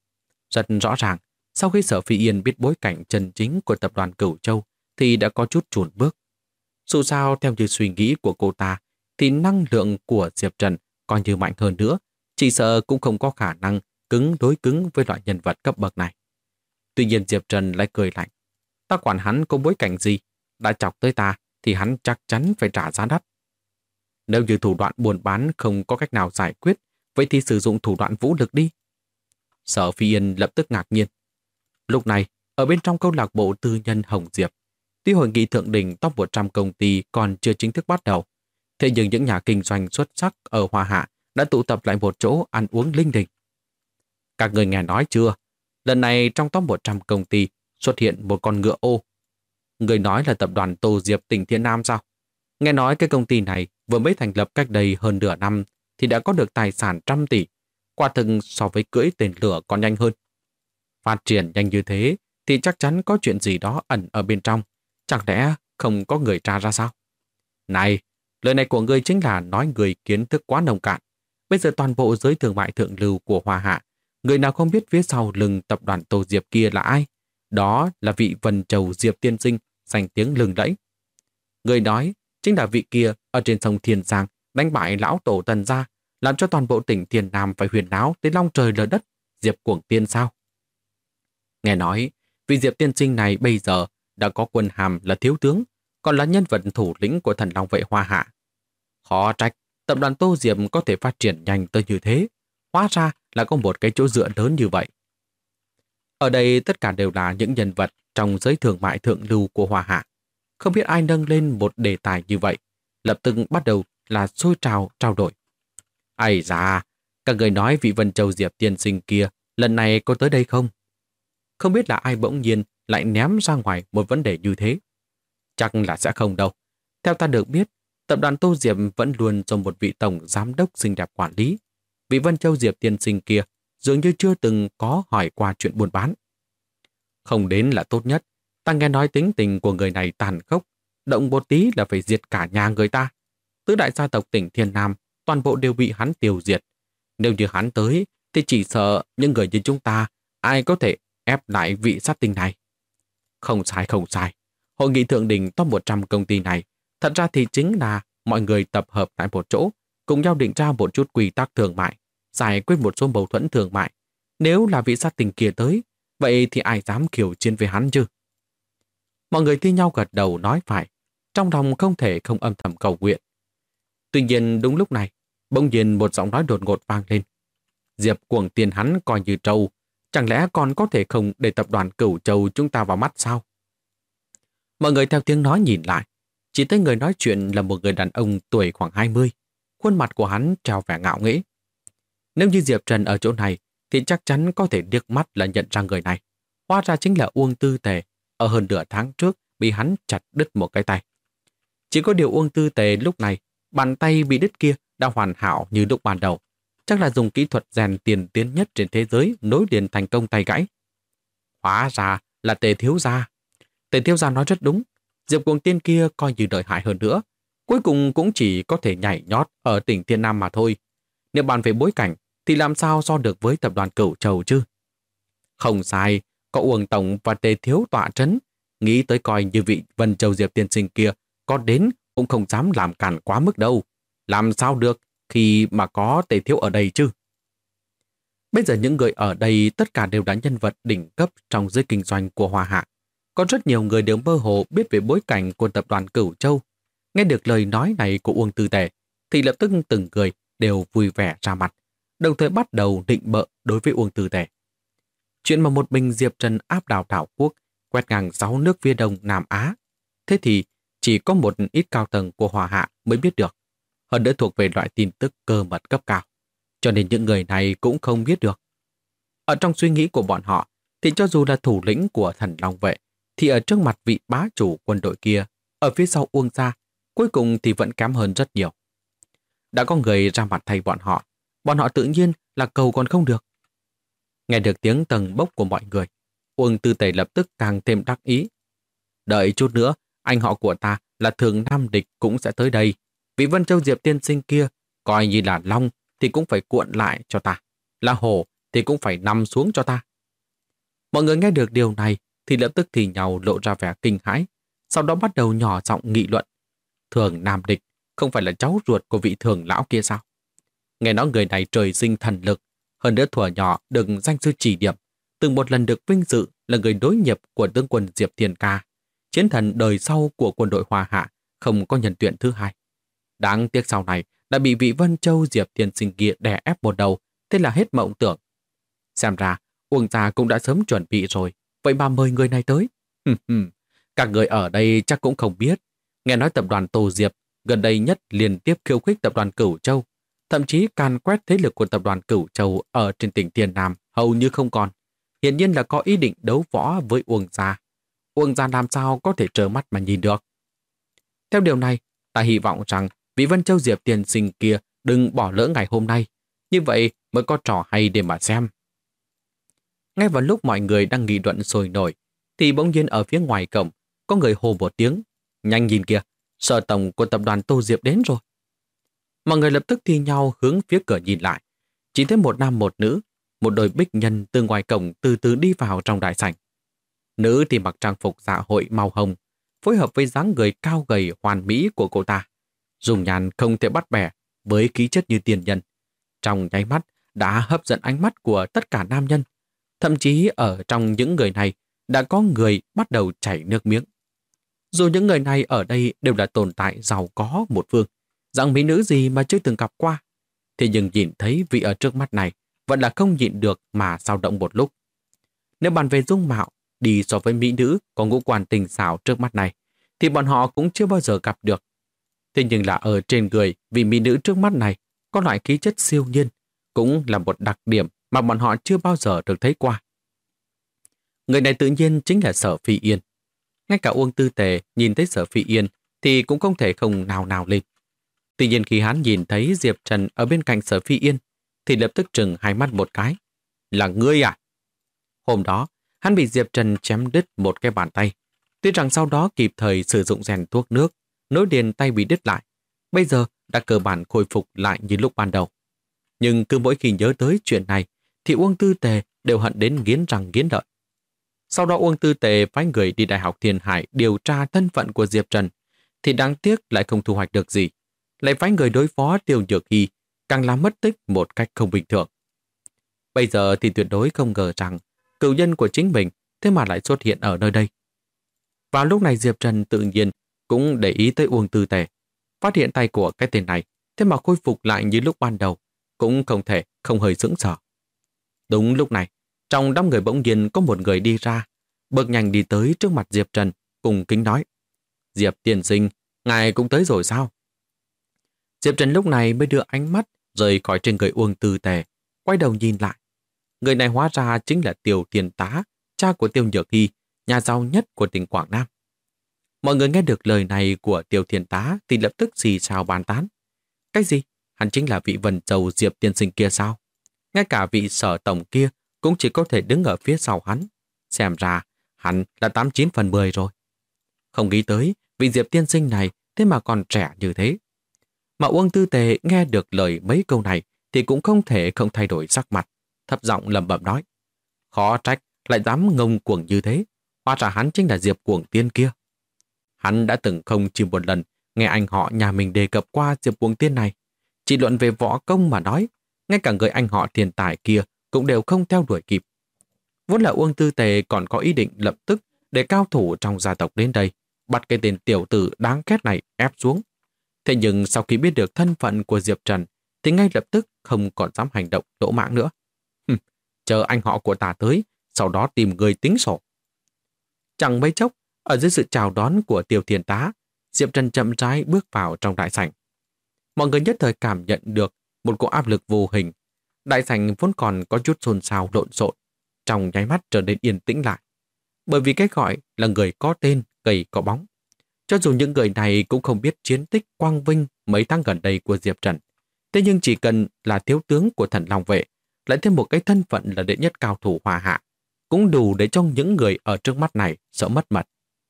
S1: Rất rõ ràng, sau khi Sở Phi Yên biết bối cảnh chân chính của tập đoàn Cửu Châu thì đã có chút chùn bước. Dù sao, theo như suy nghĩ của cô ta, thì năng lượng của Diệp Trần coi như mạnh hơn nữa, chỉ sợ cũng không có khả năng cứng đối cứng với loại nhân vật cấp bậc này. Tuy nhiên Diệp Trần lại cười lạnh. Ta quản hắn có bối cảnh gì? đã chọc tới ta thì hắn chắc chắn phải trả giá đắt. Nếu như thủ đoạn buôn bán không có cách nào giải quyết, vậy thì sử dụng thủ đoạn vũ lực đi. Sở Phi Yên lập tức ngạc nhiên. Lúc này, ở bên trong câu lạc bộ tư nhân Hồng Diệp, tuy hội nghị thượng đỉnh top 100 công ty còn chưa chính thức bắt đầu, thế nhưng những nhà kinh doanh xuất sắc ở Hoa Hạ đã tụ tập lại một chỗ ăn uống linh đình. Các người nghe nói chưa? Lần này trong top 100 công ty xuất hiện một con ngựa ô. Người nói là tập đoàn Tô Diệp tỉnh Thiên Nam sao? Nghe nói cái công ty này vừa mới thành lập cách đây hơn nửa năm thì đã có được tài sản trăm tỷ. Quả thực so với cưỡi tên lửa còn nhanh hơn. Phát triển nhanh như thế thì chắc chắn có chuyện gì đó ẩn ở bên trong. Chẳng lẽ không có người tra ra sao? Này, lời này của ngươi chính là nói người kiến thức quá nông cạn. Bây giờ toàn bộ giới thương mại thượng lưu của Hoa Hạ, người nào không biết phía sau lưng tập đoàn Tô Diệp kia là ai? Đó là vị Vân Châu Diệp tiên sinh, danh tiếng lừng lẫy. Người nói chính là vị kia ở trên sông Thiên Giang đánh bại lão tổ Tần gia, làm cho toàn bộ tỉnh Thiên Nam phải huyền náo tới long trời lở đất, Diệp Cuồng Tiên sao? Nghe nói, vị Diệp tiên sinh này bây giờ đã có quân hàm là thiếu tướng, còn là nhân vật thủ lĩnh của Thần Long Vệ Hoa Hạ. Khó trách, tập đoàn Tô Diệp có thể phát triển nhanh tới như thế. Hóa ra là có một cái chỗ dựa lớn như vậy. Ở đây tất cả đều là những nhân vật trong giới thương mại thượng lưu của Hoa Hạ. Không biết ai nâng lên một đề tài như vậy, lập tức bắt đầu là xôi trao đổi. Ây da, các người nói vị Vân Châu Diệp tiên sinh kia lần này có tới đây không? Không biết là ai bỗng nhiên lại ném ra ngoài một vấn đề như thế. Chắc là sẽ không đâu. Theo ta được biết, tập đoàn Tô Diệp vẫn luôn do một vị tổng giám đốc xinh đẹp quản lý. Vị Vân Châu Diệp tiên sinh kia dường như chưa từng có hỏi qua chuyện buôn bán. Không đến là tốt nhất. Ta nghe nói tính tình của người này tàn khốc, động một tí là phải diệt cả nhà người ta. Tứ đại gia tộc tỉnh Thiên Nam toàn bộ đều bị hắn tiêu diệt. Nếu như hắn tới thì chỉ sợ những người như chúng ta ai có thể ép lại vị sát tinh này. Không sai, không sai. Hội nghị thượng đỉnh top 100 công ty này thật ra thì chính là mọi người tập hợp tại một chỗ, cùng nhau định ra một chút quy tắc thương mại, giải quyết một số mâu thuẫn thương mại. Nếu là vị sát tinh kia tới, vậy thì ai dám khiêu chiến với hắn chứ? Mọi người thi nhau gật đầu nói phải, trong lòng không thể không âm thầm cầu nguyện. Tuy nhiên đúng lúc này, bỗng nhiên một giọng nói đột ngột vang lên. Diệp Cuồng Tiên hắn coi như trâu, chẳng lẽ còn có thể không để tập đoàn Cửu Châu chúng ta vào mắt sao? Mọi người theo tiếng nói nhìn lại, chỉ thấy người nói chuyện là một người đàn ông tuổi khoảng 20, khuôn mặt của hắn trao vẻ ngạo nghễ. Nếu như Diệp Trần ở chỗ này thì chắc chắn có thể liếc mắt là nhận ra người này. Hóa ra chính là Uông Tư Tề, ở hơn nửa tháng trước bị hắn chặt đứt một cái tay. Chỉ có điều Uông Tư Tề lúc này, bàn tay bị đứt kia đã hoàn hảo như lúc ban đầu. Chắc là dùng kỹ thuật rèn tiền tiến nhất trên thế giới nối liền thành công tay gãy. Hóa ra là Tề thiếu gia. Tề thiếu gia nói rất đúng. Diệp Cuồng Tiên kia coi như lợi hại hơn nữa. Cuối cùng cũng chỉ có thể nhảy nhót ở tỉnh Thiên Nam mà thôi. Nếu bàn về bối cảnh thì làm sao so được với tập đoàn Cửu Châu chứ? Không sai, có Uông Tổng và Tề thiếu tọa trấn. Nghĩ tới coi như vị Vân Châu Diệp tiên sinh kia có đến cũng không dám làm cản quá mức đâu. Làm sao được khi mà có Tề thiếu ở đây chứ? Bây giờ những người ở đây tất cả đều là nhân vật đỉnh cấp trong giới kinh doanh của Hoa Hạ. Có rất nhiều người đều mơ hồ biết về bối cảnh của tập đoàn Cửu Châu. Nghe được lời nói này của Uông Tư Tề thì lập tức từng người đều vui vẻ ra mặt, đồng thời bắt đầu định bợ đối với Uông Tư Tề. Chuyện mà một mình Diệp Trần áp đảo đảo quốc, quét ngang 6 nước phía đông Nam Á. Thế thì chỉ có một ít cao tầng của Hoa Hạ mới biết được. Hơn nữa thuộc về loại tin tức cơ mật cấp cao. Cho nên những người này cũng không biết được. Ở trong suy nghĩ của bọn họ thì cho dù là thủ lĩnh của Thần Long Vệ thì ở trước mặt vị bá chủ quân đội kia ở phía sau Uông gia cuối cùng thì vẫn kém hơn rất nhiều. Đã có người ra mặt thay bọn họ tự nhiên là cầu còn không được. Nghe được tiếng tầng bốc của mọi người, Uông Tư Tề lập tức càng thêm đắc ý. Đợi chút nữa, anh họ của ta là Thường Nam Địch cũng sẽ tới đây. Vị Vân Châu Diệp tiên sinh kia, coi như là long thì cũng phải cuộn lại cho ta, là hổ thì cũng phải nằm xuống cho ta. Mọi người nghe được điều này thì lập tức thì nhau lộ ra vẻ kinh hãi, sau đó bắt đầu nhỏ giọng nghị luận. Thường Nam Địch không phải là cháu ruột của vị thường lão kia sao? Nghe nói người này trời sinh thần lực, hơn nữa thuở nhỏ được danh sư chỉ điểm, từng một lần được vinh dự là người đối nghiệp của tướng quân Diệp Thiên Ca. chiến thần đời sau của quân đội Hoa Hạ không có nhân tuyển thứ hai. Đáng tiếc sau này đã bị vị Vân Châu Diệp tiên sinh kia đè ép một đầu, thế là hết mộng tưởng. Xem ra, Uông gia cũng đã sớm chuẩn bị rồi, vậy mà mời người này tới. Các người ở đây chắc cũng không biết. Nghe nói tập đoàn Tô Diệp gần đây nhất liên tiếp khiêu khích tập đoàn Cửu Châu, thậm chí càn quét thế lực của tập đoàn Cửu Châu ở trên tỉnh Tiền Nam hầu như không còn. Hiển nhiên là có ý định đấu võ với Uông gia. Uông gia làm sao có thể trơ mắt mà nhìn được. Theo điều này, ta hy vọng rằng vị Vân Châu Diệp tiên sinh kia đừng bỏ lỡ ngày hôm nay. Như vậy mới có trò hay để mà xem. Ngay vào lúc mọi người đang nghị luận sôi nổi, thì bỗng nhiên ở phía ngoài cổng có người hô một tiếng. Nhanh nhìn kìa, sở tổng của tập đoàn Tô Diệp đến rồi. Mọi người lập tức thi nhau hướng phía cửa nhìn lại. Chỉ thấy một nam một nữ, một đôi bích nhân từ ngoài cổng từ từ đi vào trong đại sảnh. Nữ thì mặc trang phục dạ hội màu hồng, phối hợp với dáng người cao gầy hoàn mỹ của cô ta. Dùng nhàn không thể bắt bẻ với khí chất như tiền nhân. Trong nháy mắt đã hấp dẫn ánh mắt của tất cả nam nhân. Thậm chí ở trong những người này đã có người bắt đầu chảy nước miếng. Dù những người này ở đây đều là tồn tại giàu có một phương, dạng mỹ nữ gì mà chưa từng gặp qua. Thế nhưng nhìn thấy vị ở trước mắt này vẫn là không nhịn được mà dao động một lúc. Nếu bàn về dung mạo, đi so với mỹ nữ có ngũ quan tình xảo trước mắt này, thì bọn họ cũng chưa bao giờ gặp được. Thế nhưng là ở trên người vị mỹ nữ trước mắt này có loại khí chất siêu nhiên, cũng là một đặc điểm mà bọn họ chưa bao giờ được thấy qua. Người này tự nhiên chính là Sở Phi Yên. Ngay cả Uông Tư Tề nhìn thấy Sở Phi Yên thì cũng không thể không nào nào lên. Tuy nhiên khi hắn nhìn thấy Diệp Trần ở bên cạnh Sở Phi Yên thì lập tức trừng hai mắt một cái. Là ngươi à? Hôm đó, hắn bị Diệp Trần chém đứt một cái bàn tay. Tuy rằng sau đó kịp thời sử dụng rèn thuốc nước, nối liền tay bị đứt lại. Bây giờ đã cơ bản khôi phục lại như lúc ban đầu. Nhưng cứ mỗi khi nhớ tới chuyện này thì Uông Tư Tề đều hận đến nghiến răng nghiến lợi. Sau đó Uông Tư Tề phái người đi Đại học Thiên Hải điều tra thân phận của Diệp Trần, thì đáng tiếc lại không thu hoạch được gì. Lại phái người đối phó Tiêu Nhược Hy, càng làm mất tích một cách không bình thường. Bây giờ thì tuyệt đối không ngờ rằng cựu nhân của chính mình thế mà lại xuất hiện ở nơi đây. Vào lúc này Diệp Trần tự nhiên cũng để ý tới Uông Tư Tề, phát hiện tay của cái tên này thế mà khôi phục lại như lúc ban đầu, cũng không thể không hơi sững sờ. Đúng lúc này, trong đám người bỗng nhiên có một người đi ra, bước nhanh đi tới trước mặt Diệp Trần, cùng kính nói: Diệp tiên sinh, ngài cũng tới rồi sao? Diệp Trần lúc này mới đưa ánh mắt rời khỏi trên người Uông Tư Tề, quay đầu nhìn lại. Người này hóa ra chính là Tiêu Thiên Tá, cha của Tiêu Nhược Hy, nhà giàu nhất của tỉnh Quảng Nam. Mọi người nghe được lời này của Tiêu Thiên Tá thì lập tức xì xào bàn tán. Cái gì? Hắn chính là vị Vân Châu Diệp tiên sinh kia sao? Ngay cả vị Sở tổng kia cũng chỉ có thể đứng ở phía sau hắn. Xem ra hắn là 89 phần 10 rồi. Không nghĩ tới vị Diệp tiên sinh này thế mà còn trẻ như thế. Mà Uông Tư Tề nghe được lời mấy câu này thì cũng không thể không thay đổi sắc mặt, thấp giọng lẩm bẩm nói: khó trách lại dám ngông cuồng như thế, hóa ra hắn chính là Diệp Cuồng Tiên kia. Hắn đã từng không chỉ một lần nghe anh họ nhà mình đề cập qua Diệp Cuồng Tiên này. Chỉ luận về võ công mà nói, ngay cả người anh họ thiên tài kia cũng đều không theo đuổi kịp. Vốn là Uông Tư Tề còn có ý định lập tức để cao thủ trong gia tộc đến đây, bắt cái tên tiểu tử đáng ghét này ép xuống. Thế nhưng sau khi biết được thân phận của Diệp Trần thì ngay lập tức không còn dám hành động lỗ mãng nữa. Chờ anh họ của ta tới, sau đó tìm người tính sổ. Chẳng mấy chốc, ở dưới sự chào đón của Tiêu Thiên Tá, Diệp Trần chậm rãi bước vào trong đại sảnh. Mọi người nhất thời cảm nhận được một cỗ áp lực vô hình. Đại sảnh vốn còn có chút xôn xao lộn xộn, trong nháy mắt trở nên yên tĩnh lại. Bởi vì cái gọi là người có tên, gầy có bóng. Cho dù những người này cũng không biết chiến tích quang vinh mấy tháng gần đây của Diệp Trần, thế nhưng chỉ cần là thiếu tướng của Thần Long Vệ, lại thêm một cái thân phận là đệ nhất cao thủ Hoa Hạ, cũng đủ để cho những người ở trước mắt này sợ mất mật.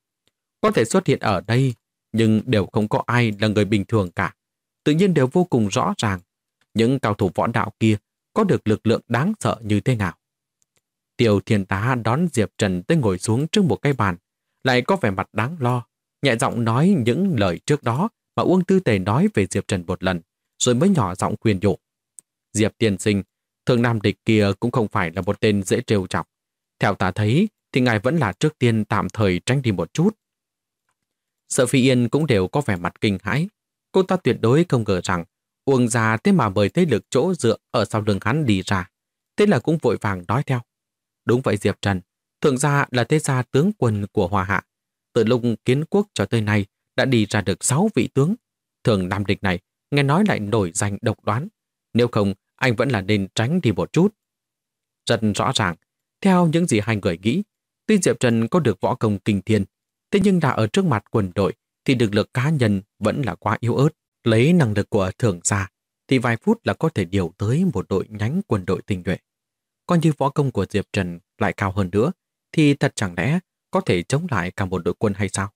S1: Có thể xuất hiện ở đây, nhưng đều không có ai là người bình thường cả. Tự nhiên đều vô cùng rõ ràng, những cao thủ võ đạo kia có được lực lượng đáng sợ như thế nào. Tiêu Thiên Tá đón Diệp Trần tới ngồi xuống trước một cái bàn, lại có vẻ mặt đáng lo, nhẹ giọng nói những lời trước đó mà Uông Tư Tề nói về Diệp Trần một lần, rồi mới nhỏ giọng khuyên nhủ. Diệp tiên sinh, Thường Nam địch kia cũng không phải là một tên dễ trêu chọc. Theo ta thấy thì ngài vẫn là trước tiên tạm thời tránh đi một chút. Sở Phi Yên cũng đều có vẻ mặt kinh hãi. Cô ta tuyệt đối không ngờ rằng Uông gia thế mà mời thế lực chỗ dựa ở sau lưng hắn đi ra. Thế là cũng vội vàng nói theo. Đúng vậy Diệp Trần, Thượng gia là thế gia tướng quân của Hoa Hạ. Từ lúc kiến quốc cho tới nay đã đi ra được 6 vị tướng. Thường Nam Địch này nghe nói lại nổi danh độc đoán. Nếu không, anh vẫn là nên tránh đi một chút. Rất rõ ràng, theo những gì hai người nghĩ, tuy Diệp Trần có được võ công kinh thiên, thế nhưng đã ở trước mặt quân đội thì thực lực cá nhân vẫn là quá yếu ớt. Lấy năng lực của Thường gia thì vài phút là có thể điều tới một đội nhánh quân đội tinh nhuệ. Còn như võ công của Diệp Trần lại cao hơn nữa, thì thật chẳng lẽ có thể chống lại cả một đội quân hay sao?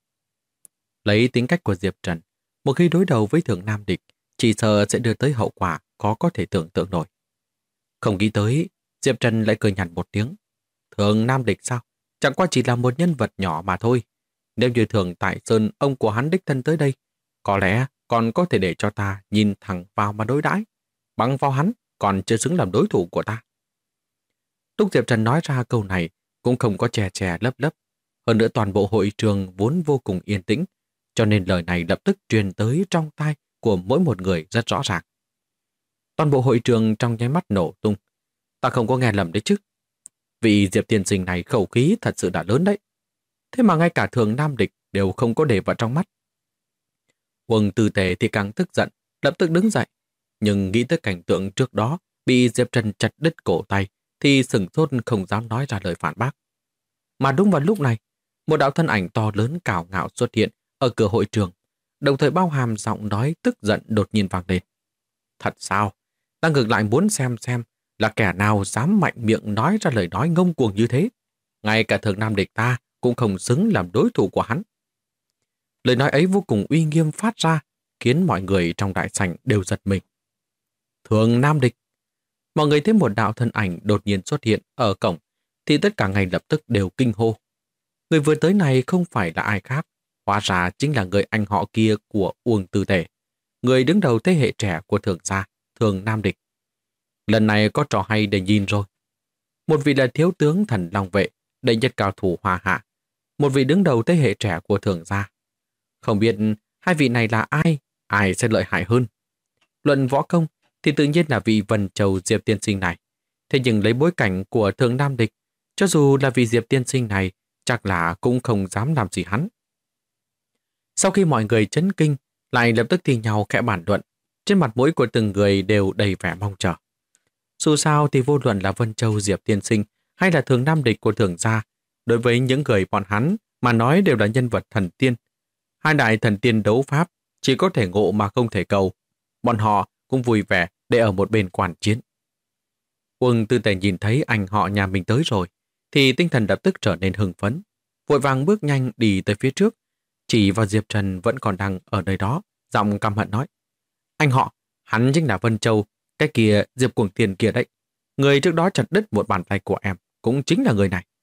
S1: Lấy tính cách của Diệp Trần, một khi đối đầu với Thường Nam Địch, chỉ sợ sẽ đưa tới hậu quả có thể tưởng tượng nổi. Không nghĩ tới, Diệp Trần lại cười nhạt một tiếng. Thường Nam Địch sao? Chẳng qua chỉ là một nhân vật nhỏ mà thôi. Nếu như Thường Tại Sơn ông của hắn đích thân tới đây, có lẽ còn có thể để cho ta nhìn thẳng vào mà đối đãi. Bằng vào hắn còn chưa xứng làm đối thủ của ta. Lúc Diệp Trần nói ra câu này cũng không có chè chè lấp lấp. Hơn nữa toàn bộ hội trường vốn vô cùng yên tĩnh, cho nên lời này lập tức truyền tới trong tai của mỗi một người rất rõ ràng. Toàn bộ hội trường trong nháy mắt nổ tung. Ta không có nghe lầm đấy chứ. Vị Diệp tiên sinh này khẩu khí thật sự đã lớn đấy. Thế mà ngay cả Thường Nam Địch đều không có để vào trong mắt. Uông Tư Tề thì càng tức giận, lập tức đứng dậy. Nhưng nghĩ tới cảnh tượng trước đó bị Diệp Trần chặt đứt cổ tay thì sửng sốt không dám nói ra lời phản bác. Mà đúng vào lúc này, một đạo thân ảnh to lớn cào ngạo xuất hiện ở cửa hội trường, đồng thời bao hàm giọng nói tức giận đột nhiên vang lên. Thật sao? Ta ngược lại muốn xem là kẻ nào dám mạnh miệng nói ra lời nói ngông cuồng như thế. Ngay cả Thường Nam Địch ta cũng không xứng làm đối thủ của hắn. Lời nói ấy vô cùng uy nghiêm phát ra, khiến mọi người trong đại sảnh đều giật mình. Thường Nam Địch. Mọi người thấy một đạo thân ảnh đột nhiên xuất hiện ở cổng, thì tất cả ngay lập tức đều kinh hô. Người vừa tới này không phải là ai khác, hóa ra chính là người anh họ kia của Uông Tư Tề, người đứng đầu thế hệ trẻ của Thường gia, Thường Nam Địch. Lần này có trò hay để nhìn rồi. Một vị là thiếu tướng Thần Long Vệ, đệ nhất cao thủ Hoa Hạ, một vị đứng đầu thế hệ trẻ của Thường gia. Không biết hai vị này là ai sẽ lợi hại hơn. Luận võ công thì tự nhiên là vị Vân Châu Diệp tiên sinh này. Thế nhưng lấy bối cảnh của Thường Nam Địch, cho dù là vị Diệp tiên sinh này, chắc là cũng không dám làm gì hắn. Sau khi mọi người chấn kinh, lại lập tức thi nhau khẽ bàn luận, trên mặt mũi của từng người đều đầy vẻ mong chờ. Dù sao thì vô luận là Vân Châu Diệp tiên sinh hay là Thường Nam Địch của Thường gia, đối với những người bọn hắn mà nói đều là nhân vật thần tiên. Hai đại thần tiên đấu pháp chỉ có thể ngộ mà không thể cầu. Bọn họ cũng vui vẻ để ở một bên quan chiến. Uông Tư Tề nhìn thấy anh họ nhà mình tới rồi, thì tinh thần lập tức trở nên hưng phấn. Vội vàng bước nhanh đi tới phía trước, chỉ vào Diệp Trần vẫn còn đang ở nơi đó, giọng căm hận nói. Anh họ, hắn chính là Vân Châu, cái kia Diệp Cuồng Tiền kia đấy. Người trước đó chặt đứt một bàn tay của em, cũng chính là người này.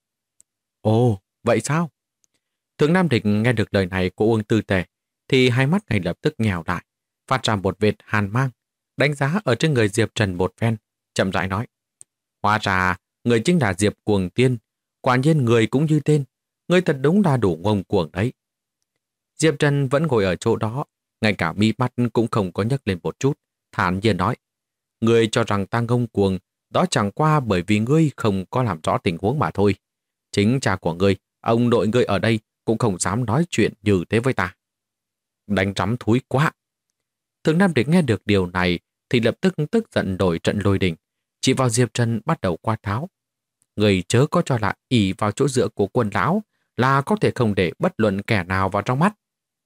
S1: Ồ, vậy sao? Thường Nam Địch nghe được lời này của Uông Tư Tề, thì hai mắt ngay lập tức nhèo lại, phát ra một vệt hàn mang, đánh giá ở trên người Diệp Trần một phen, chậm rãi nói. Hóa ra, người chính là Diệp Cuồng Tiên, quả nhiên người cũng như tên, người thật đúng là đủ ngông cuồng đấy. Diệp Trần vẫn ngồi ở chỗ đó, ngay cả mí mắt cũng không có nhấc lên một chút, thản nhiên nói. Người cho rằng ta ngông cuồng, đó chẳng qua bởi vì ngươi không có làm rõ tình huống mà thôi. Chính cha của ngươi, ông nội ngươi ở đây cũng không dám nói chuyện như thế với ta. Đánh rắm thúi quá. Thường Nam Địch nghe được điều này thì lập tức tức giận đổi trận lôi đình, chỉ vào Diệp Trần bắt đầu quát tháo. Người chớ có cho là ỷ vào chỗ dựa của quân lão là có thể không để bất luận kẻ nào vào trong mắt.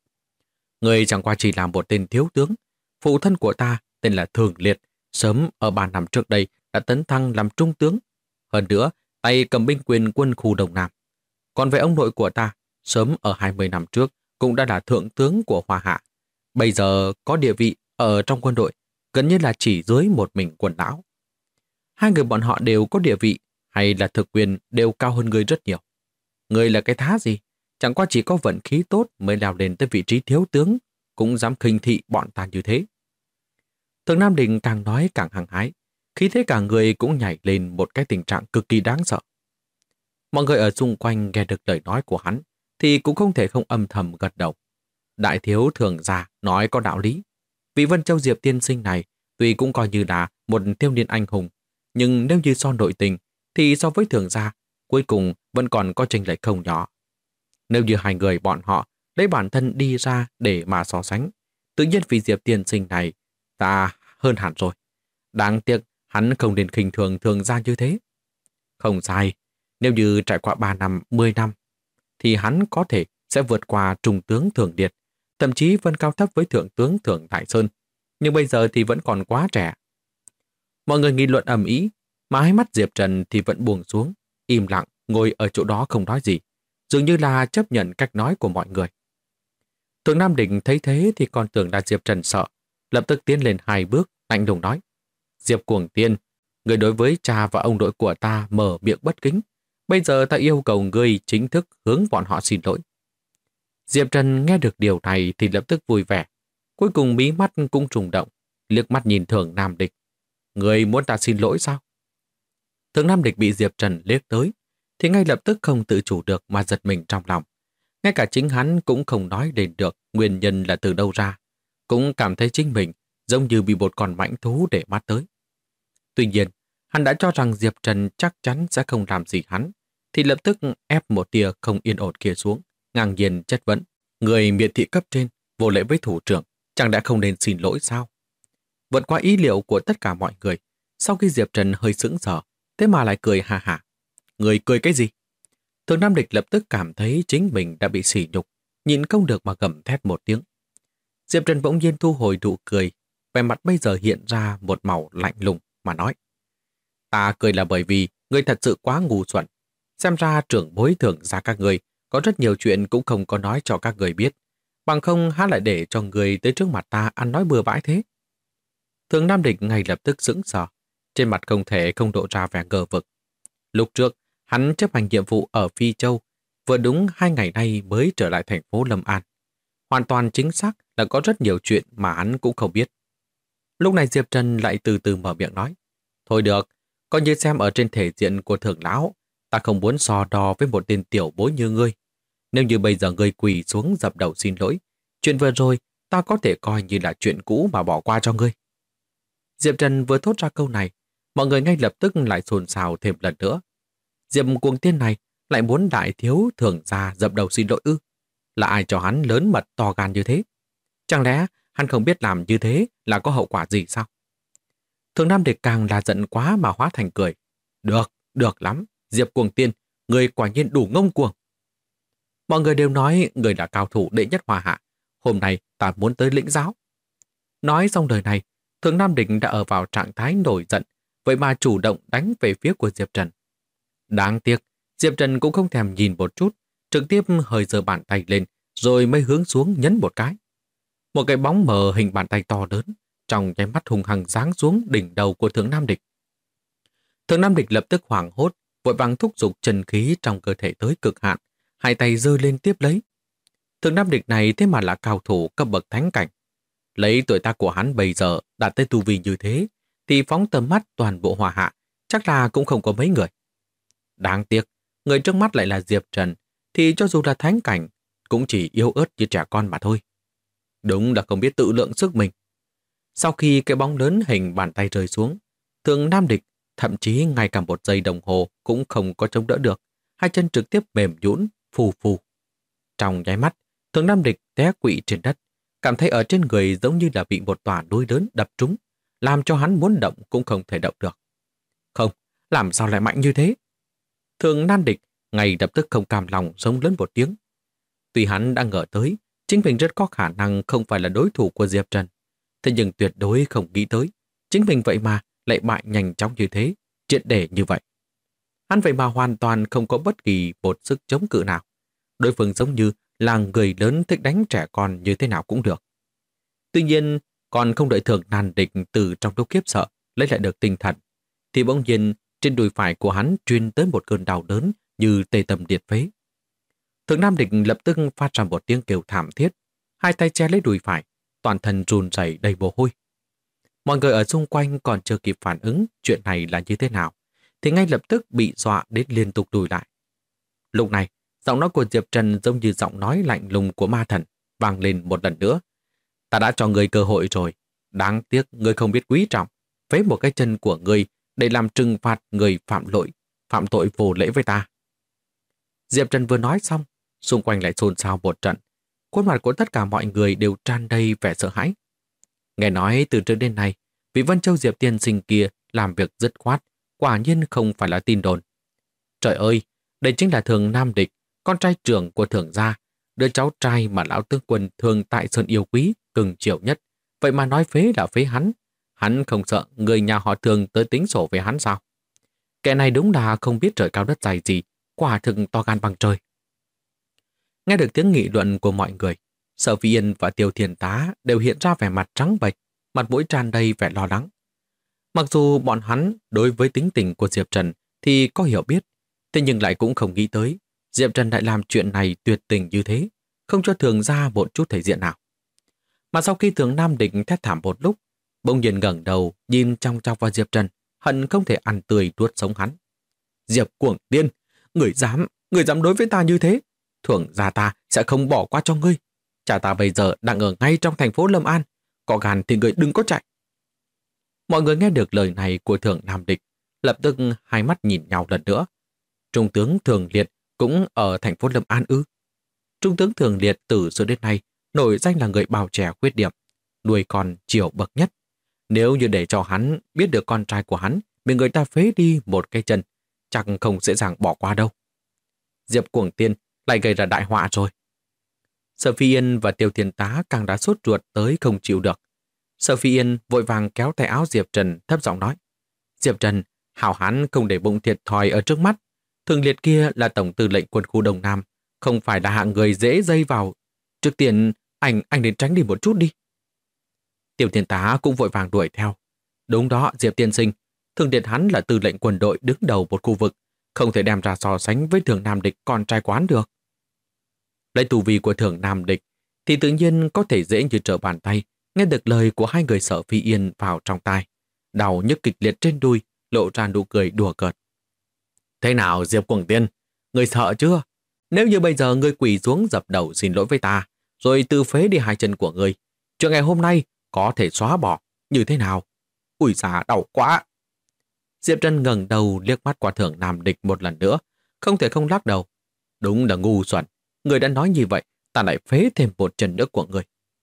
S1: Người chẳng qua chỉ là một tên thiếu tướng. Phụ thân của ta tên là Thường Liệt, sớm ở 3 năm trước đây đã tấn thăng làm trung tướng. Hơn nữa, tay cầm binh quyền quân khu Đông Nam. Còn về ông nội của ta, sớm ở 20 năm trước cũng đã là thượng tướng của Hoa Hạ. Bây giờ có địa vị ở trong quân đội, gần như là chỉ dưới một mình quân lão. Hai người bọn họ đều có địa vị hay là thực quyền đều cao hơn người rất nhiều. Người là cái thá gì? Chẳng qua chỉ có vận khí tốt mới leo lên tới vị trí thiếu tướng, cũng dám khinh thị bọn ta như thế. Thường Nam Đình càng nói càng hăng hái, khí thế cả người cũng nhảy lên một cái tình trạng cực kỳ đáng sợ. Mọi người ở xung quanh nghe được lời nói của hắn thì cũng không thể không âm thầm gật đầu. Đại thiếu thường già nói có đạo lý. Vị Vân Châu Diệp tiên sinh này tuy cũng coi như là một thiếu niên anh hùng, nhưng nếu như so nội tình thì so với thường gia, cuối cùng vẫn còn có chênh lệch không nhỏ. Nếu như hai người bọn họ lấy bản thân đi ra để mà so sánh, tự nhiên vị Diệp tiên sinh này ta hơn hẳn rồi. Đáng tiếc hắn không nên khinh thường thường gia như thế. Không sai, nếu như trải qua 3 năm, 10 năm, thì hắn có thể sẽ vượt qua trung tướng Thường Điệt, thậm chí vân cao thấp với thượng tướng Thường Đại Sơn. Nhưng bây giờ thì vẫn còn quá trẻ. Mọi người nghị luận ầm ĩ, mà hai mắt Diệp Trần thì vẫn buông xuống, im lặng ngồi ở chỗ đó không nói gì, dường như là chấp nhận cách nói của mọi người. Thường Nam Định thấy thế thì còn tưởng là Diệp Trần sợ, lập tức tiến lên 2 bước, lạnh lùng nói: Diệp Cuồng Tiên, người đối với cha và ông nội của ta mở miệng bất kính. Bây giờ ta yêu cầu ngươi chính thức hướng bọn họ xin lỗi. Diệp Trần nghe được điều này thì lập tức vui vẻ. Cuối cùng mí mắt cũng trùng động, liếc mắt nhìn Thường Nam Địch. Ngươi muốn ta xin lỗi sao? Thường Nam Địch bị Diệp Trần liếc tới, thì ngay lập tức không tự chủ được mà giật mình trong lòng. Ngay cả chính hắn cũng không nói đến được nguyên nhân là từ đâu ra. Cũng cảm thấy chính mình giống như bị một con mãnh thú để mắt tới. Tuy nhiên, hắn đã cho rằng Diệp Trần chắc chắn sẽ không làm gì hắn, thì lập tức ép một tia không yên ổn kia xuống, ngang nhiên chất vấn. Người miệt thị cấp trên, vô lễ với thủ trưởng, chẳng đã không nên xin lỗi sao? Vượt qua ý liệu của tất cả mọi người, sau khi Diệp Trần hơi sững sờ, thế mà lại cười ha hả. Người cười cái gì? Thường Nam Địch lập tức cảm thấy chính mình đã bị sỉ nhục, nhịn không được mà gầm thét một tiếng. Diệp Trần bỗng nhiên thu hồi nụ cười, vẻ mặt bây giờ hiện ra một màu lạnh lùng mà nói. Ta cười là bởi vì người thật sự quá ngu xuẩn. Xem ra trưởng bối Thường gia các người có rất nhiều chuyện cũng không có nói cho các người biết. Bằng không há lại để cho người tới trước mặt ta ăn nói bừa bãi thế. Thường Nam Địch ngay lập tức sững sờ, trên mặt không thể không độ ra vẻ ngờ vực. Lúc trước, hắn chấp hành nhiệm vụ ở Phi Châu, vừa đúng 2 ngày nay mới trở lại thành phố Lâm An. Hoàn toàn chính xác là có rất nhiều chuyện mà hắn cũng không biết. Lúc này Diệp Trần lại từ từ mở miệng nói. Thôi được, coi như xem ở trên thể diện của Thường lão, ta không muốn so đo với một tên tiểu bối như ngươi. Nếu như bây giờ ngươi quỳ xuống dập đầu xin lỗi, chuyện vừa rồi ta có thể coi như là chuyện cũ mà bỏ qua cho ngươi. Diệp Trần vừa thốt ra câu này, mọi người ngay lập tức lại xôn xao thêm lần nữa. Diệp Cuồng Tiên này lại muốn đại thiếu Thường gia dập đầu xin lỗi ư? Là ai cho hắn lớn mật to gan như thế? Chẳng lẽ hắn không biết làm như thế là có hậu quả gì sao? Thường Nam Địch càng là giận quá mà hóa thành cười. Được, được lắm, Diệp Cuồng Tiên, người quả nhiên đủ ngông cuồng. Mọi người đều nói người là cao thủ đệ nhất Hoa Hạ. Hôm nay ta muốn tới lĩnh giáo. Nói xong lời này, Thường Nam Địch đã ở vào trạng thái nổi giận, vậy mà chủ động đánh về phía của Diệp Trần. Đáng tiếc, Diệp Trần cũng không thèm nhìn một chút, trực tiếp hơi giơ bàn tay lên, rồi mới hướng xuống nhấn một cái. Một cái bóng mờ hình bàn tay to lớn, trong nháy mắt hùng hăng giáng xuống đỉnh đầu của Thường Nam Địch. Thường Nam Địch lập tức hoảng hốt, vội vàng thúc giục chân khí trong cơ thể tới cực hạn, hai tay giơ lên tiếp lấy. Thường Nam Địch này thế mà là cao thủ cấp bậc thánh cảnh. Lấy tuổi tác của hắn bây giờ đạt tới tu vi như thế, thì phóng tầm mắt toàn bộ Hoa Hạ, chắc là cũng không có mấy người. Đáng tiếc, người trước mắt lại là Diệp Trần, thì cho dù là thánh cảnh, cũng chỉ yếu ớt như trẻ con mà thôi. Đúng là không biết tự lượng sức mình. Sau khi cái bóng lớn hình bàn tay rơi xuống, Thường Nam Địch thậm chí ngay cả 1 giây đồng hồ cũng không có chống đỡ được, hai chân trực tiếp mềm nhũn, phù phù. Trong nháy mắt, Thường Nam Địch té quỵ trên đất, cảm thấy ở trên người giống như là bị một tòa núi lớn đập trúng, làm cho hắn muốn động cũng không thể động được. Không, làm sao lại mạnh như thế? Thường Nam Địch ngay lập tức không cam lòng giống lớn một tiếng. Tuy hắn đã ngờ tới, chính mình rất có khả năng không phải là đối thủ của Diệp Trần, thế nhưng tuyệt đối không nghĩ tới, chính mình vậy mà lại bại nhanh chóng như thế, triệt để như vậy. Hắn vậy mà hoàn toàn không có bất kỳ một sức chống cự nào. Đối phương giống như là người lớn thích đánh trẻ con như thế nào cũng được. Tuy nhiên, còn không đợi Thường Nam Địch từ trong lúc khiếp sợ lấy lại được tinh thần, thì bỗng nhiên trên đùi phải của hắn truyền tới một cơn đau đớn như tê tâm liệt phế. Thường Nam Địch lập tức phát ra một tiếng kêu thảm thiết, hai tay che lấy đùi phải, toàn thân run rẩy đầy mồ hôi. Mọi người ở xung quanh còn chưa kịp phản ứng chuyện này là như thế nào, thì ngay lập tức bị dọa đến liên tục lùi lại. Lúc này, giọng nói của Diệp Trần giống như giọng nói lạnh lùng của ma thần. vang lên một lần nữa. Ta đã cho ngươi cơ hội rồi. Đáng tiếc ngươi không biết quý trọng. Phế một cái chân của ngươi để làm trừng phạt người phạm tội vô lễ với ta. Diệp Trần vừa nói xong, xung quanh lại xôn xao một trận. Khuôn mặt của tất cả mọi người đều tràn đầy vẻ sợ hãi. Nghe nói từ trước đến nay, vị Vân Châu Diệp tiên sinh kia làm việc dứt khoát, quả nhiên không phải là tin đồn. Trời ơi, đây chính là Thường Nam Địch, con trai trưởng của Thường gia, đứa cháu trai mà lão tướng quân Thường Tại Sơn yêu quý, cưng chiều nhất. Vậy mà nói phế là phế hắn. Hắn không sợ người nhà họ Thường tới tính sổ với hắn sao? Kẻ này đúng là không biết trời cao đất dày gì, quả thực to gan bằng trời. Nghe được tiếng nghị luận của mọi người, Sở Phi Yên và Tiêu Thiên Tá đều hiện ra vẻ mặt trắng bệch, mặt mũi tràn đầy vẻ lo lắng. Mặc dù bọn hắn đối với tính tình của Diệp Trần thì có hiểu biết, thế nhưng lại cũng không nghĩ tới Diệp Trần lại làm chuyện này tuyệt tình như thế, không cho Thường gia một chút thể diện nào. Mà sau khi Thường Nam Định thét thảm một lúc, bỗng nhiên ngẩng đầu nhìn trong chọc vào Diệp Trần, hận không thể ăn tươi nuốt sống hắn. Diệp Cuồng Tiên, người dám đối với ta như thế, Thường gia ta sẽ không bỏ qua cho ngươi. Cha ta bây giờ đang ở ngay trong thành phố Lâm An, có gan thì người đừng có chạy. Mọi người nghe được lời này của Thường Nam Địch, lập tức hai mắt nhìn nhau lần nữa. Trung tướng Thường Liệt cũng ở thành phố Lâm An ư? Trung tướng Thường Liệt từ xưa đến nay nổi danh là người bào trẻ khuyết điểm, nuôi con chiều bậc nhất. Nếu như để cho hắn biết được con trai của hắn bị người ta phế đi một cái chân, chắc không dễ dàng bỏ qua đâu. Diệp Cuồng Tiên lại gây ra đại họa rồi. Sở Phi Yên và Tiêu Thiên Tá càng đã sốt ruột tới không chịu được. Sở Phi Yên vội vàng kéo tay áo Diệp Trần thấp giọng nói: Diệp Trần, hảo hán không để bụng thiệt thòi ở trước mắt. Thường Liệt kia là tổng tư lệnh quân khu Đông Nam, không phải là hạng người dễ dây vào. Trước tiên, anh nên tránh đi một chút đi. Tiêu Thiên Tá cũng vội vàng đuổi theo. Đúng đó, Diệp tiên sinh, Thường Liệt hắn là tư lệnh quân đội đứng đầu một khu vực, không thể đem ra so sánh với Thường Nam Địch con trai quán được. Lấy tù vi của Thường Nam Địch thì tự nhiên có thể dễ như trở bàn tay nghe được lời của hai người Sở Phi Yên vào trong tai. Đau nhức kịch liệt trên đùi, lộ ra nụ cười đùa cợt. Thế nào Diệp Cuồng Tiên, người sợ chưa? Nếu như bây giờ ngươi quỳ xuống dập đầu xin lỗi với ta, rồi tự phế đi hai chân của ngươi, chuyện ngày hôm nay có thể xóa bỏ, như thế nào? Ui già, đau quá! Diệp Trần ngẩng đầu liếc mắt qua Thường Nam Địch một lần nữa, không thể không lắc đầu. Đúng là ngu xuẩn, người đã nói như vậy, ta lại phế thêm một chân nữa của người.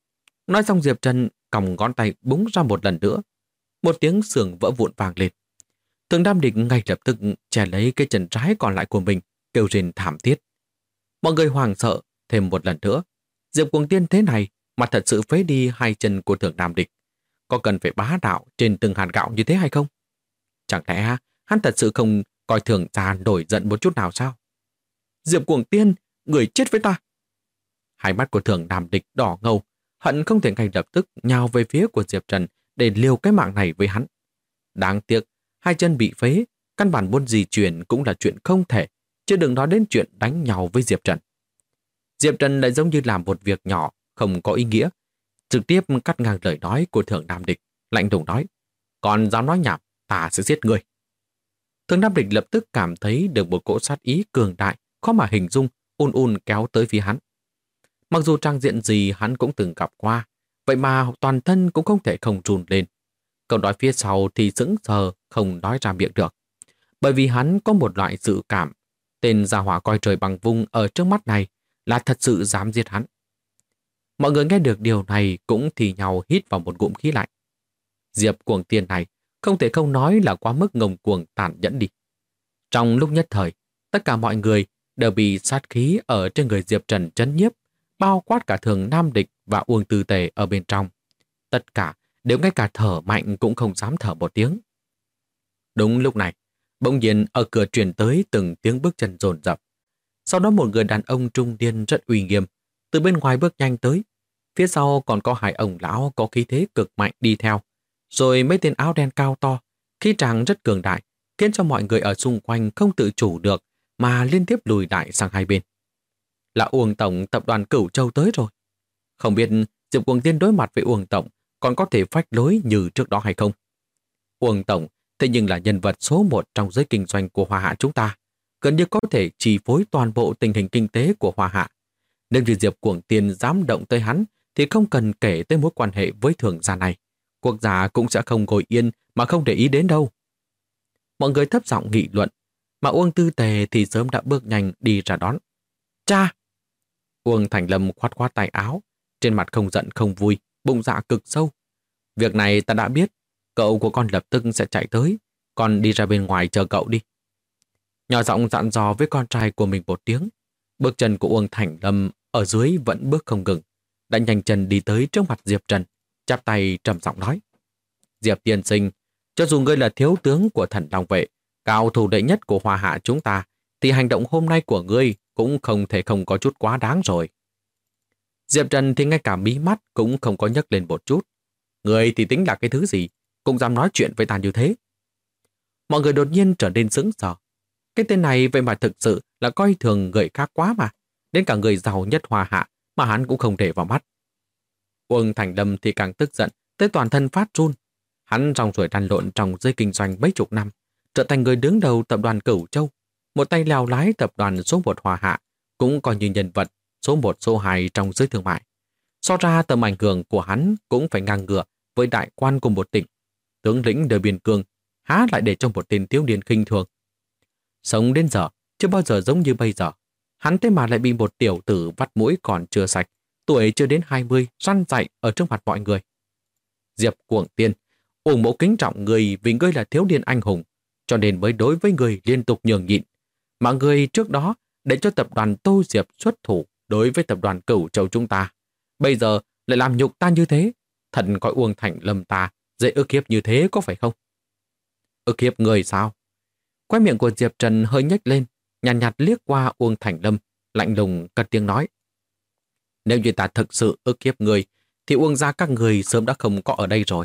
S1: Nói xong Diệp Trần còng ngón tay búng ra một lần nữa. Một tiếng xương vỡ vụn vang lên. Thường Nam Địch ngay lập tức chè lấy cái chân trái còn lại của mình, kêu rên thảm thiết. Mọi người hoảng sợ thêm một lần nữa. Diệp Cuồng Tiên thế này mà thật sự phế đi hai chân của Thường Nam Địch. Có cần phải bá đạo trên từng hạt gạo như thế hay không? Chẳng lẽ hắn thật sự không coi Thường gia nổi giận một chút nào sao? Diệp Cuồng Tiên, người chết với ta! Hai mắt của Thường Nam Địch đỏ ngầu, hận không thể ngay lập tức nhào về phía của Diệp Trần để liều cái mạng này với hắn. Đáng tiếc, hai chân bị phế, căn bản muốn di chuyển cũng là chuyện không thể, chứ đừng nói đến chuyện đánh nhau với Diệp Trần. Diệp Trần lại giống như làm một việc nhỏ, không có ý nghĩa, trực tiếp cắt ngang lời nói của Thường Nam Địch, lạnh lùng nói: còn dám nói nhảm, ta sẽ giết người. Thường Nam Địch lập tức cảm thấy được một cỗ sát ý cường đại, khó mà hình dung, ùn kéo tới phía hắn. Mặc dù trang diện gì hắn cũng từng gặp qua, vậy mà toàn thân cũng không thể không run lên. Câu nói phía sau thì sững sờ không nói ra miệng được. Bởi vì hắn có một loại dự cảm, tên gia hỏa coi trời bằng vung ở trước mắt này là thật sự dám giết hắn. Mọi người nghe được điều này cũng thì nhau hít vào một ngụm khí lạnh. Diệp Cuồng Tiên này không thể không nói là quá mức ngông cuồng tàn nhẫn đi. Trong lúc nhất thời, tất cả mọi người đều bị sát khí ở trên người Diệp Trần trấn nhiếp, bao quát cả Thường Nam Địch và Uông Tư Tề ở bên trong. Tất cả đều ngay cả thở mạnh cũng không dám thở một tiếng. Đúng lúc này, bỗng nhiên ở cửa truyền tới từng tiếng bước chân dồn dập. Sau đó một người đàn ông trung niên rất uy nghiêm từ bên ngoài bước nhanh tới. Phía sau còn có hai ông lão có khí thế cực mạnh đi theo, rồi mấy tên áo đen cao to, khí tràng rất cường đại, khiến cho mọi người ở xung quanh không tự chủ được mà liên tiếp lùi lại sang hai bên. Là Uông Tổng tập đoàn Cửu Châu tới rồi. Không biết Diệp Cuồng Tiên đối mặt với Uông Tổng còn có thể phách lối như trước đó hay không? Uông Tổng thế nhưng là nhân vật số 1 trong giới kinh doanh của Hoa Hạ chúng ta, gần như có thể chi phối toàn bộ tình hình kinh tế của Hoa Hạ. Nếu như Diệp Cuồng Tiên dám động tới hắn thì không cần kể tới mối quan hệ với thường gia này. Quốc gia cũng sẽ không ngồi yên mà không để ý đến đâu. Mọi người thấp giọng nghị luận, mà Uông Tư Tề thì sớm đã bước nhanh đi ra đón. Cha! Uông Thành Lâm khoát khoát tay áo, trên mặt không giận không vui, bụng dạ cực sâu. Việc này ta đã biết, cậu của con lập tức sẽ chạy tới, con đi ra bên ngoài chờ cậu đi. Nhỏ giọng dặn dò với con trai của mình một tiếng. Bước chân của Uông Thành Lâm ở dưới vẫn bước không ngừng, đã nhanh chân đi tới trước mặt Diệp Trần, chắp tay trầm giọng nói. Diệp tiên sinh, cho dù ngươi là thiếu tướng của Thần Long Vệ, cao thủ đệ nhất của Hoa Hạ chúng ta, thì hành động hôm nay của ngươi cũng không thể không có chút quá đáng rồi. Diệp Trần thì ngay cả mí mắt cũng không có nhấc lên một chút. Ngươi thì tính là cái thứ gì, cũng dám nói chuyện với ta như thế. Mọi người đột nhiên trở nên sững sờ. Cái tên này vậy mà thực sự là coi thường người khác quá mà. Đến cả người giàu nhất Hoa Hạ mà hắn cũng không để vào mắt. Uông Thành Lâm thì càng tức giận tới toàn thân phát run. Hắn rong ruổi lăn lộn trong giới kinh doanh mấy chục năm, trở thành người đứng đầu tập đoàn Cửu Châu, một tay lèo lái tập đoàn số 1 Hoa Hạ, cũng coi như nhân vật số 1 số 2 trong giới thương mại. So ra tầm ảnh hưởng của hắn cũng phải ngang ngửa với đại quan của một tỉnh. Tướng lĩnh đời biên cương há lại để cho một tên thiếu niên khinh thường. Sống đến giờ chưa bao giờ giống như bây giờ. Hắn thế mà lại bị một tiểu tử vắt mũi còn chưa sạch, tuổi chưa đến 20 răn dạy ở trước mặt mọi người. Diệp Cuồng Tiên, Uông mẫu kính trọng người vì ngươi là thiếu niên anh hùng, cho nên mới đối với người liên tục nhường nhịn. Mà người trước đó để cho tập đoàn Tô Diệp xuất thủ đối với tập đoàn Cửu Châu chúng ta. Bây giờ lại làm nhục ta như thế. Thật coi Uông Thành Lâm ta dễ ức hiếp như thế có phải không? Ức hiếp người sao? Quái miệng của Diệp Trần hơi nhếch lên, nhàn nhạt liếc qua Uông Thành Lâm, lạnh lùng cất tiếng nói. Nếu như ta thực sự ức hiếp người, thì Uông gia các người sớm đã không có ở đây rồi.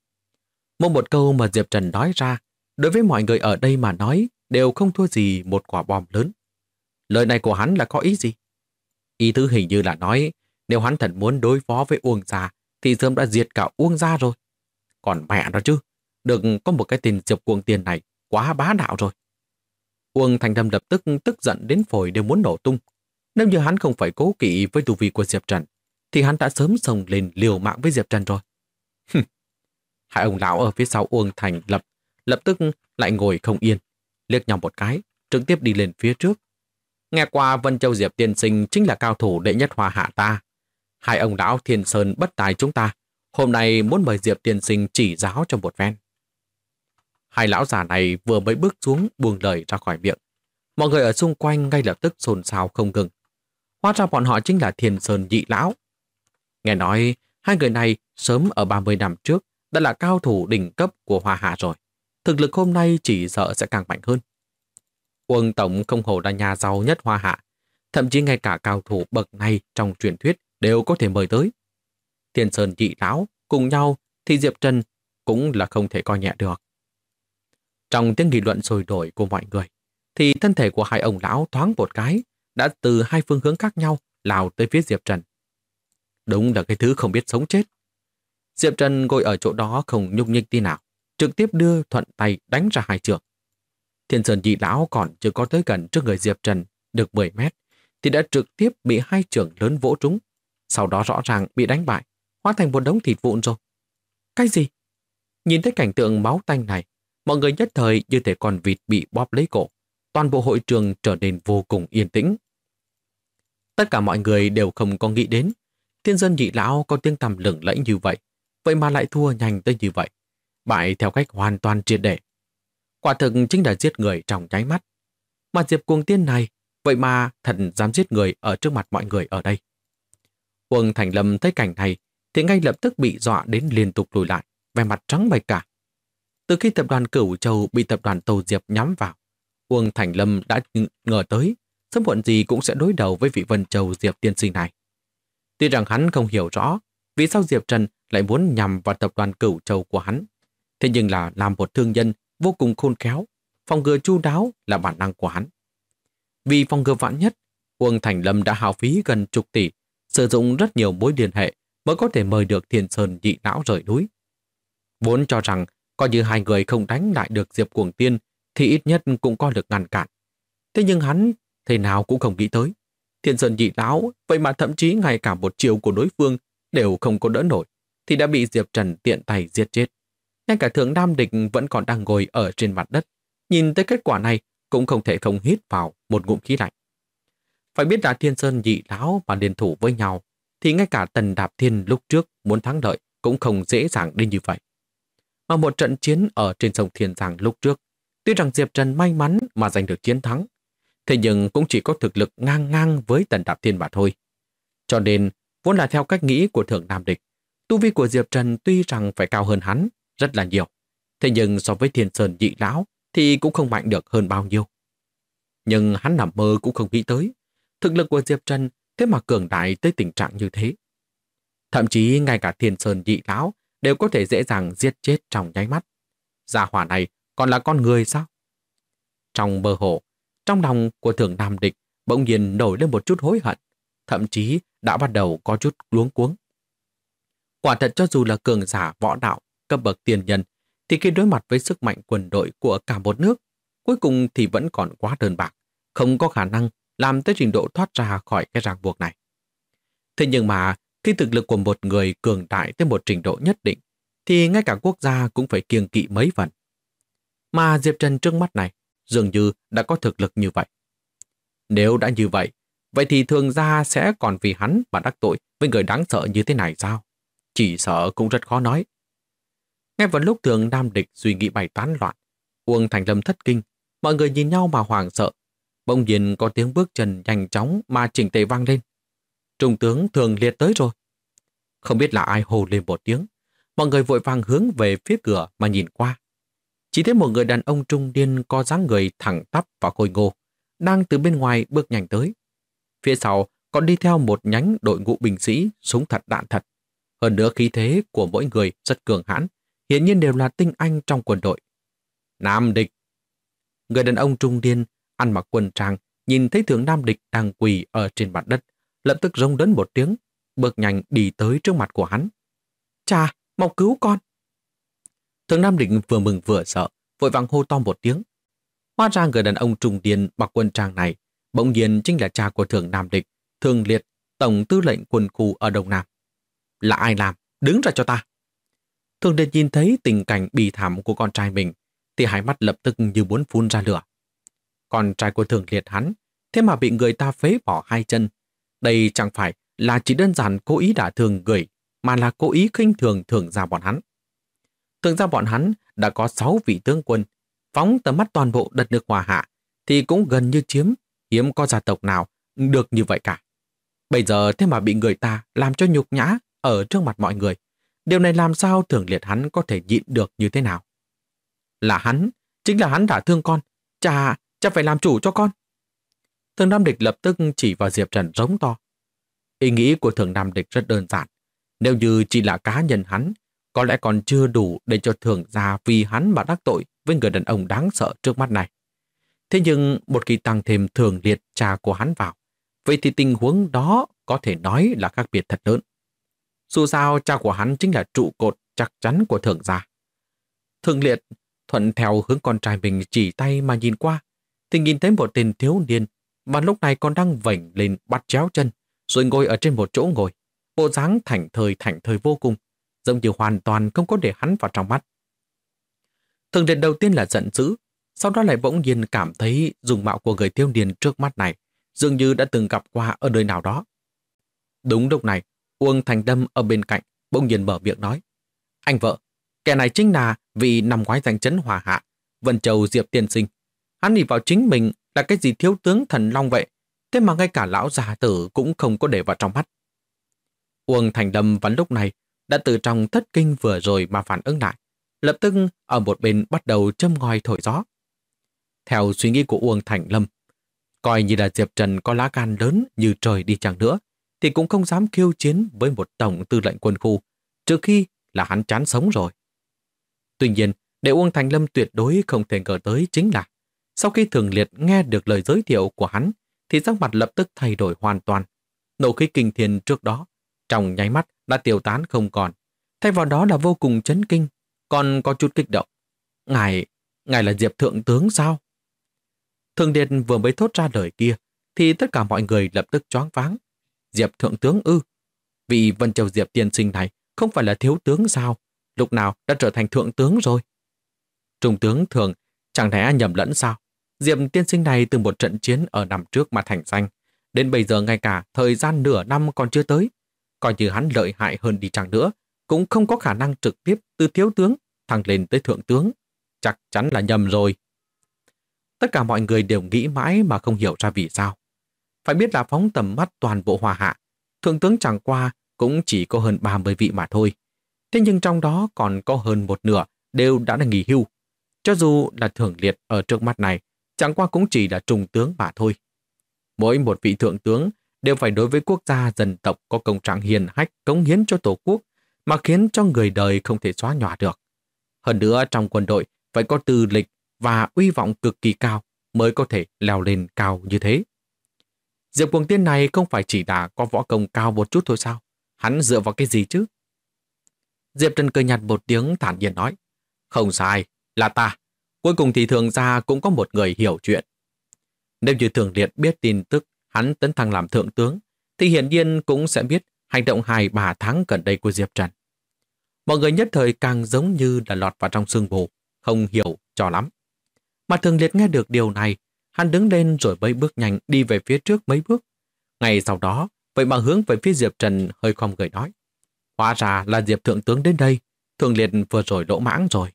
S1: Một câu mà Diệp Trần nói ra, đối với mọi người ở đây mà nói, đều không thua gì một quả bom lớn. Lời này của hắn là có ý gì? Ý tứ hình như là nói, nếu hắn thật muốn đối phó với Uông gia, thì sớm đã diệt cả Uông gia rồi. Còn mẹ nó chứ, được có một cái tên Diệp Cuồng Tiên này, quá bá đạo rồi. Uông Thành Lâm lập tức giận đến phổi đều muốn nổ tung. Nếu như hắn không phải cố kỵ với tu vi của Diệp Trần, thì hắn đã sớm xông lên liều mạng với Diệp Trần rồi. Hai ông lão ở phía sau Uông Thành lập tức lại ngồi không yên, liếc nhau một cái, trực tiếp đi lên phía trước. Nghe qua Vân Châu Diệp tiên sinh chính là cao thủ đệ nhất Hoa Hạ ta. Hai ông lão Thiên Sơn bất tài chúng ta, hôm nay muốn mời Diệp tiên sinh chỉ giáo cho một phen. Hai lão già này vừa mới bước xuống buông lời ra khỏi miệng. Mọi người ở xung quanh ngay lập tức xôn xao không ngừng. Hóa ra bọn họ chính là Thiên Sơn nhị lão. Nghe nói, hai người này sớm ở 30 năm trước đã là cao thủ đỉnh cấp của Hoa Hạ rồi. Thực lực hôm nay chỉ sợ sẽ càng mạnh hơn. Uông tổng không hổ là nhà giàu nhất Hoa Hạ. Thậm chí ngay cả cao thủ bậc này trong truyền thuyết đều có thể mời tới. Thiên Sơn nhị lão cùng nhau thì Diệp Trần cũng là không thể coi nhẹ được. Trong tiếng nghị luận sôi nổi của mọi người, thì thân thể của hai ông lão thoáng một cái, đã từ hai phương hướng khác nhau lao tới phía Diệp Trần. Đúng là cái thứ không biết sống chết. Diệp Trần ngồi ở chỗ đó không nhúc nhích tí nào, trực tiếp đưa thuận tay đánh ra hai trường. Thiên Sơn nhị lão còn chưa có tới gần trước người Diệp Trần được 10 mét, thì đã trực tiếp bị hai trường lớn vỗ trúng. Sau đó rõ ràng bị đánh bại, hóa thành một đống thịt vụn rồi. Cái gì? Nhìn thấy cảnh tượng máu tanh này, mọi người nhất thời như thể con vịt bị bóp lấy cổ. Toàn bộ hội trường trở nên vô cùng yên tĩnh. Tất cả mọi người đều không có nghĩ đến Thiên Sơn nhị lão có tiếng tăm lừng lẫy như vậy, vậy mà lại thua nhanh tới như vậy, bại theo cách hoàn toàn triệt để. Quả thực chính là giết người trong nháy mắt. Mà Diệp Cuồng Tiên này, vậy mà thật dám giết người ở trước mặt mọi người ở đây. Uông Thành Lâm thấy cảnh này thì ngay lập tức bị dọa đến liên tục lùi lại, vẻ mặt trắng bệch cả. Từ khi tập đoàn Cửu Châu bị tập đoàn Tô Diệp nhắm vào, Uông Thành Lâm đã ngờ tới sớm muộn gì cũng sẽ đối đầu với vị Vân Châu Diệp tiên sinh này. Tuy rằng hắn không hiểu rõ vì sao Diệp Trần lại muốn nhằm vào tập đoàn Cửu Châu của hắn, thế nhưng là làm một thương nhân vô cùng khôn khéo, phòng ngừa chu đáo là bản năng của hắn. Vì phòng ngừa vạn nhất, Uông Thành Lâm đã hao phí gần chục tỷ, sử dụng rất nhiều mối liên hệ mới có thể mời được Thiên Sơn nhị lão rời núi. Vốn cho rằng coi như hai người không đánh lại được Diệp Cuồng Tiên thì ít nhất cũng có lực ngăn cản. Thế nhưng hắn thế nào cũng không nghĩ tới. Thiên Sơn nhị lão, vậy mà thậm chí ngay cả một chiều của đối phương đều không có đỡ nổi, thì đã bị Diệp Trần tiện tay giết chết. Ngay cả Thượng Nam Địch vẫn còn đang ngồi ở trên mặt đất, nhìn tới kết quả này cũng không thể không hít vào một ngụm khí lạnh. Phải biết là Thiên Sơn nhị lão mà liên thủ với nhau, thì ngay cả Tần Đạp Thiên lúc trước muốn thắng lợi cũng không dễ dàng đến như vậy. Mà một trận chiến ở trên sông Thiên Giang lúc trước, tuy rằng Diệp Trần may mắn mà giành được chiến thắng, thế nhưng cũng chỉ có thực lực ngang ngang với Tần Đạp Thiên mà thôi. Cho nên, vốn là theo cách nghĩ của Thượng Nam Địch, tu vi của Diệp Trần tuy rằng phải cao hơn hắn rất là nhiều, thế nhưng so với Thiên Sơn nhị lão thì cũng không mạnh được hơn bao nhiêu. Nhưng hắn nằm mơ cũng không nghĩ tới, thực lực của Diệp Trần thế mà cường đại tới tình trạng như thế. Thậm chí ngay cả Thiên Sơn nhị lão đều có thể dễ dàng giết chết trong nháy mắt. Gia hỏa này còn là con người sao? Trong mơ hồ, trong lòng của Thượng Nam Địch bỗng nhiên nổi lên một chút hối hận, thậm chí đã bắt đầu có chút luống cuống. Quả thật cho dù là cường giả võ đạo, cấp bậc tiền nhân, thì khi đối mặt với sức mạnh quân đội của cả một nước, cuối cùng thì vẫn còn quá đơn bạc, không có khả năng làm tới trình độ thoát ra khỏi cái ràng buộc này. Thế nhưng mà khi thực lực của một người cường đại tới một trình độ nhất định, thì ngay cả quốc gia cũng phải kiêng kỵ mấy phần. Mà Diệp Trần trước mắt này dường như đã có thực lực như vậy. Nếu đã như vậy, vậy thì Thường gia sẽ còn vì hắn mà đắc tội với người đáng sợ như thế này sao? Chỉ sợ cũng rất khó nói. Ngay vào lúc Thường Nam Địch suy nghĩ bày tán loạn, Uông Thành Lâm thất kinh, mọi người nhìn nhau mà hoảng sợ. Bỗng nhiên có tiếng bước chân nhanh chóng mà chỉnh tề vang lên. Trung tướng Thường Liệt tới rồi. Không biết là ai hô lên một tiếng. Mọi người vội vàng hướng về phía cửa mà nhìn qua. Chỉ thấy một người đàn ông trung niên có dáng người thẳng tắp và khôi ngô, đang từ bên ngoài bước nhanh tới. Phía sau còn đi theo một nhánh đội ngũ binh sĩ, súng thật đạn thật. Hơn nữa khí thế của mỗi người rất cường hãn, hiển nhiên đều là tinh anh trong quân đội. Nam Địch. Người đàn ông trung niên ăn mặc quân trang nhìn thấy Thượng Nam Địch đang quỳ ở trên mặt đất, lập tức rống lớn một tiếng, bước nhanh đi tới trước mặt của hắn. Cha, mau cứu con! Thượng Nam Địch vừa mừng vừa sợ, vội vàng hô to một tiếng. Hóa ra người đàn ông trung niên mặc quân trang này bỗng nhiên chính là cha của Thượng Nam Địch, Thường Liệt, tổng tư lệnh quân khu ở Đông Nam. Là ai làm? Đứng ra cho ta! Thường Liệt nhìn thấy tình cảnh bi thảm của con trai mình, thì hai mắt lập tức như muốn phun ra lửa. Con trai của Thường Liệt hắn, thế mà bị người ta phế bỏ hai chân. Đây chẳng phải là chỉ đơn giản cố ý đả thương người, mà là cố ý khinh thường Thường gia bọn hắn. Thường gia bọn hắn đã có 6 vị tướng quân, phóng tầm mắt toàn bộ đất nước Hoa Hạ, thì cũng gần như chiếm, hiếm có gia tộc nào được như vậy cả. Bây giờ thế mà bị người ta làm cho nhục nhã ở trước mặt mọi người. Điều này làm sao Thường Liệt hắn có thể nhịn được như thế nào? Là hắn, chính là hắn đả thương con. Cha phải làm chủ cho con. Thường Nam Địch lập tức chỉ vào Diệp Trần rống to. Ý nghĩ của Thường Nam Địch rất đơn giản. Nếu như chỉ là cá nhân hắn, có lẽ còn chưa đủ để cho Thường gia vì hắn mà đắc tội với người đàn ông đáng sợ trước mắt này. Thế nhưng một khi tăng thêm Thường Liệt cha của hắn vào, vậy thì tình huống đó có thể nói là khác biệt thật lớn. Dù sao cha của hắn chính là trụ cột chắc chắn của Thường gia. Thường Liệt thuận theo hướng con trai mình chỉ tay mà nhìn qua, thì nhìn thấy một tên thiếu niên mà lúc này còn đang vểnh lên bắt chéo chân, rồi ngồi ở trên một chỗ ngồi, bộ dáng thảnh thơi vô cùng, giống như hoàn toàn không có để hắn vào trong mắt. Thường Liệt đầu tiên là giận dữ, sau đó lại bỗng nhiên cảm thấy dung mạo của người thiếu niên trước mắt này dường như đã từng gặp qua ở nơi nào đó. Đúng lúc này, Uông Thành Đâm ở bên cạnh bỗng nhiên mở miệng nói: Anh vợ, kẻ này chính là vị năm ngoái giành chấn Hòa Hạ, Vân Châu Diệp tiên sinh. Hắn nhìn vào chính mình là cái gì thiếu tướng thần long vậy, thế mà ngay cả lão già tử cũng không có để vào trong mắt. Uông Thành Đâm vào lúc này đã từ trong thất kinh vừa rồi mà phản ứng lại, lập tức ở một bên bắt đầu châm ngòi thổi gió. Theo suy nghĩ của Uông Thành Lâm, coi như là Diệp Trần có lá gan lớn như trời đi chăng nữa, thì cũng không dám khiêu chiến với một tổng tư lệnh quân khu, trừ khi là hắn chán sống rồi. Tuy nhiên, để Uông Thành Lâm tuyệt đối không thể ngờ tới chính là sau khi Thường Liệt nghe được lời giới thiệu của hắn, thì sắc mặt lập tức thay đổi hoàn toàn. Nộ khí kinh thiên trước đó trong nháy mắt đã tiêu tán không còn, thay vào đó là vô cùng chấn kinh, còn có chút kích động. Ngài là Diệp thượng tướng sao? Thường Liệt vừa mới thốt ra lời kia, thì tất cả mọi người lập tức choáng váng. Diệp thượng tướng ư? Vị Vân Châu Diệp tiên sinh này không phải là thiếu tướng sao? Lúc nào đã trở thành thượng tướng rồi? Trung tướng Thường chẳng lẽ nhầm lẫn sao? Diệp tiên sinh này từ một trận chiến ở năm trước mà thành danh. Đến bây giờ ngay cả thời gian nửa năm còn chưa tới. Coi như hắn lợi hại hơn đi chăng nữa, cũng không có khả năng trực tiếp từ thiếu tướng thăng lên tới thượng tướng. Chắc chắn là nhầm rồi. Tất cả mọi người đều nghĩ mãi mà không hiểu ra vì sao. Phải biết là phóng tầm mắt toàn bộ Hoa Hạ, thượng tướng chẳng qua cũng chỉ có hơn 30 vị mà thôi. Thế nhưng trong đó còn có hơn một nửa đều đã là nghỉ hưu. Cho dù là Thường Liệt ở trước mắt này, chẳng qua cũng chỉ là trung tướng mà thôi. Mỗi một vị thượng tướng đều phải đối với quốc gia dân tộc có công trạng hiền hách cống hiến cho tổ quốc mà khiến cho người đời không thể xóa nhòa được. Hơn nữa trong quân đội phải có tư lịch và uy vọng cực kỳ cao mới có thể leo lên cao như thế. Diệp Cuồng Tiên này không phải chỉ đã có võ công cao một chút thôi sao? Hắn dựa vào cái gì chứ? Diệp Trần cười nhạt một tiếng thản nhiên nói. Không sai, là ta. Cuối cùng thì Thường gia cũng có một người hiểu chuyện. Nếu như Thường Liệt biết tin tức hắn tấn thăng làm thượng tướng, thì hiển nhiên cũng sẽ biết hành động 2-3 tháng gần đây của Diệp Trần. Mọi người nhất thời càng giống như là lọt vào trong sương mù, không hiểu cho lắm. Mà Thường Liệt nghe được điều này, hắn đứng lên rồi mấy bước nhanh đi về phía trước mấy bước. Ngay sau đó, vậy mà hướng về phía Diệp Trần hơi khom người nói. Hóa ra là Diệp thượng tướng đến đây, Thường Liệt vừa rồi lỗ mãng rồi.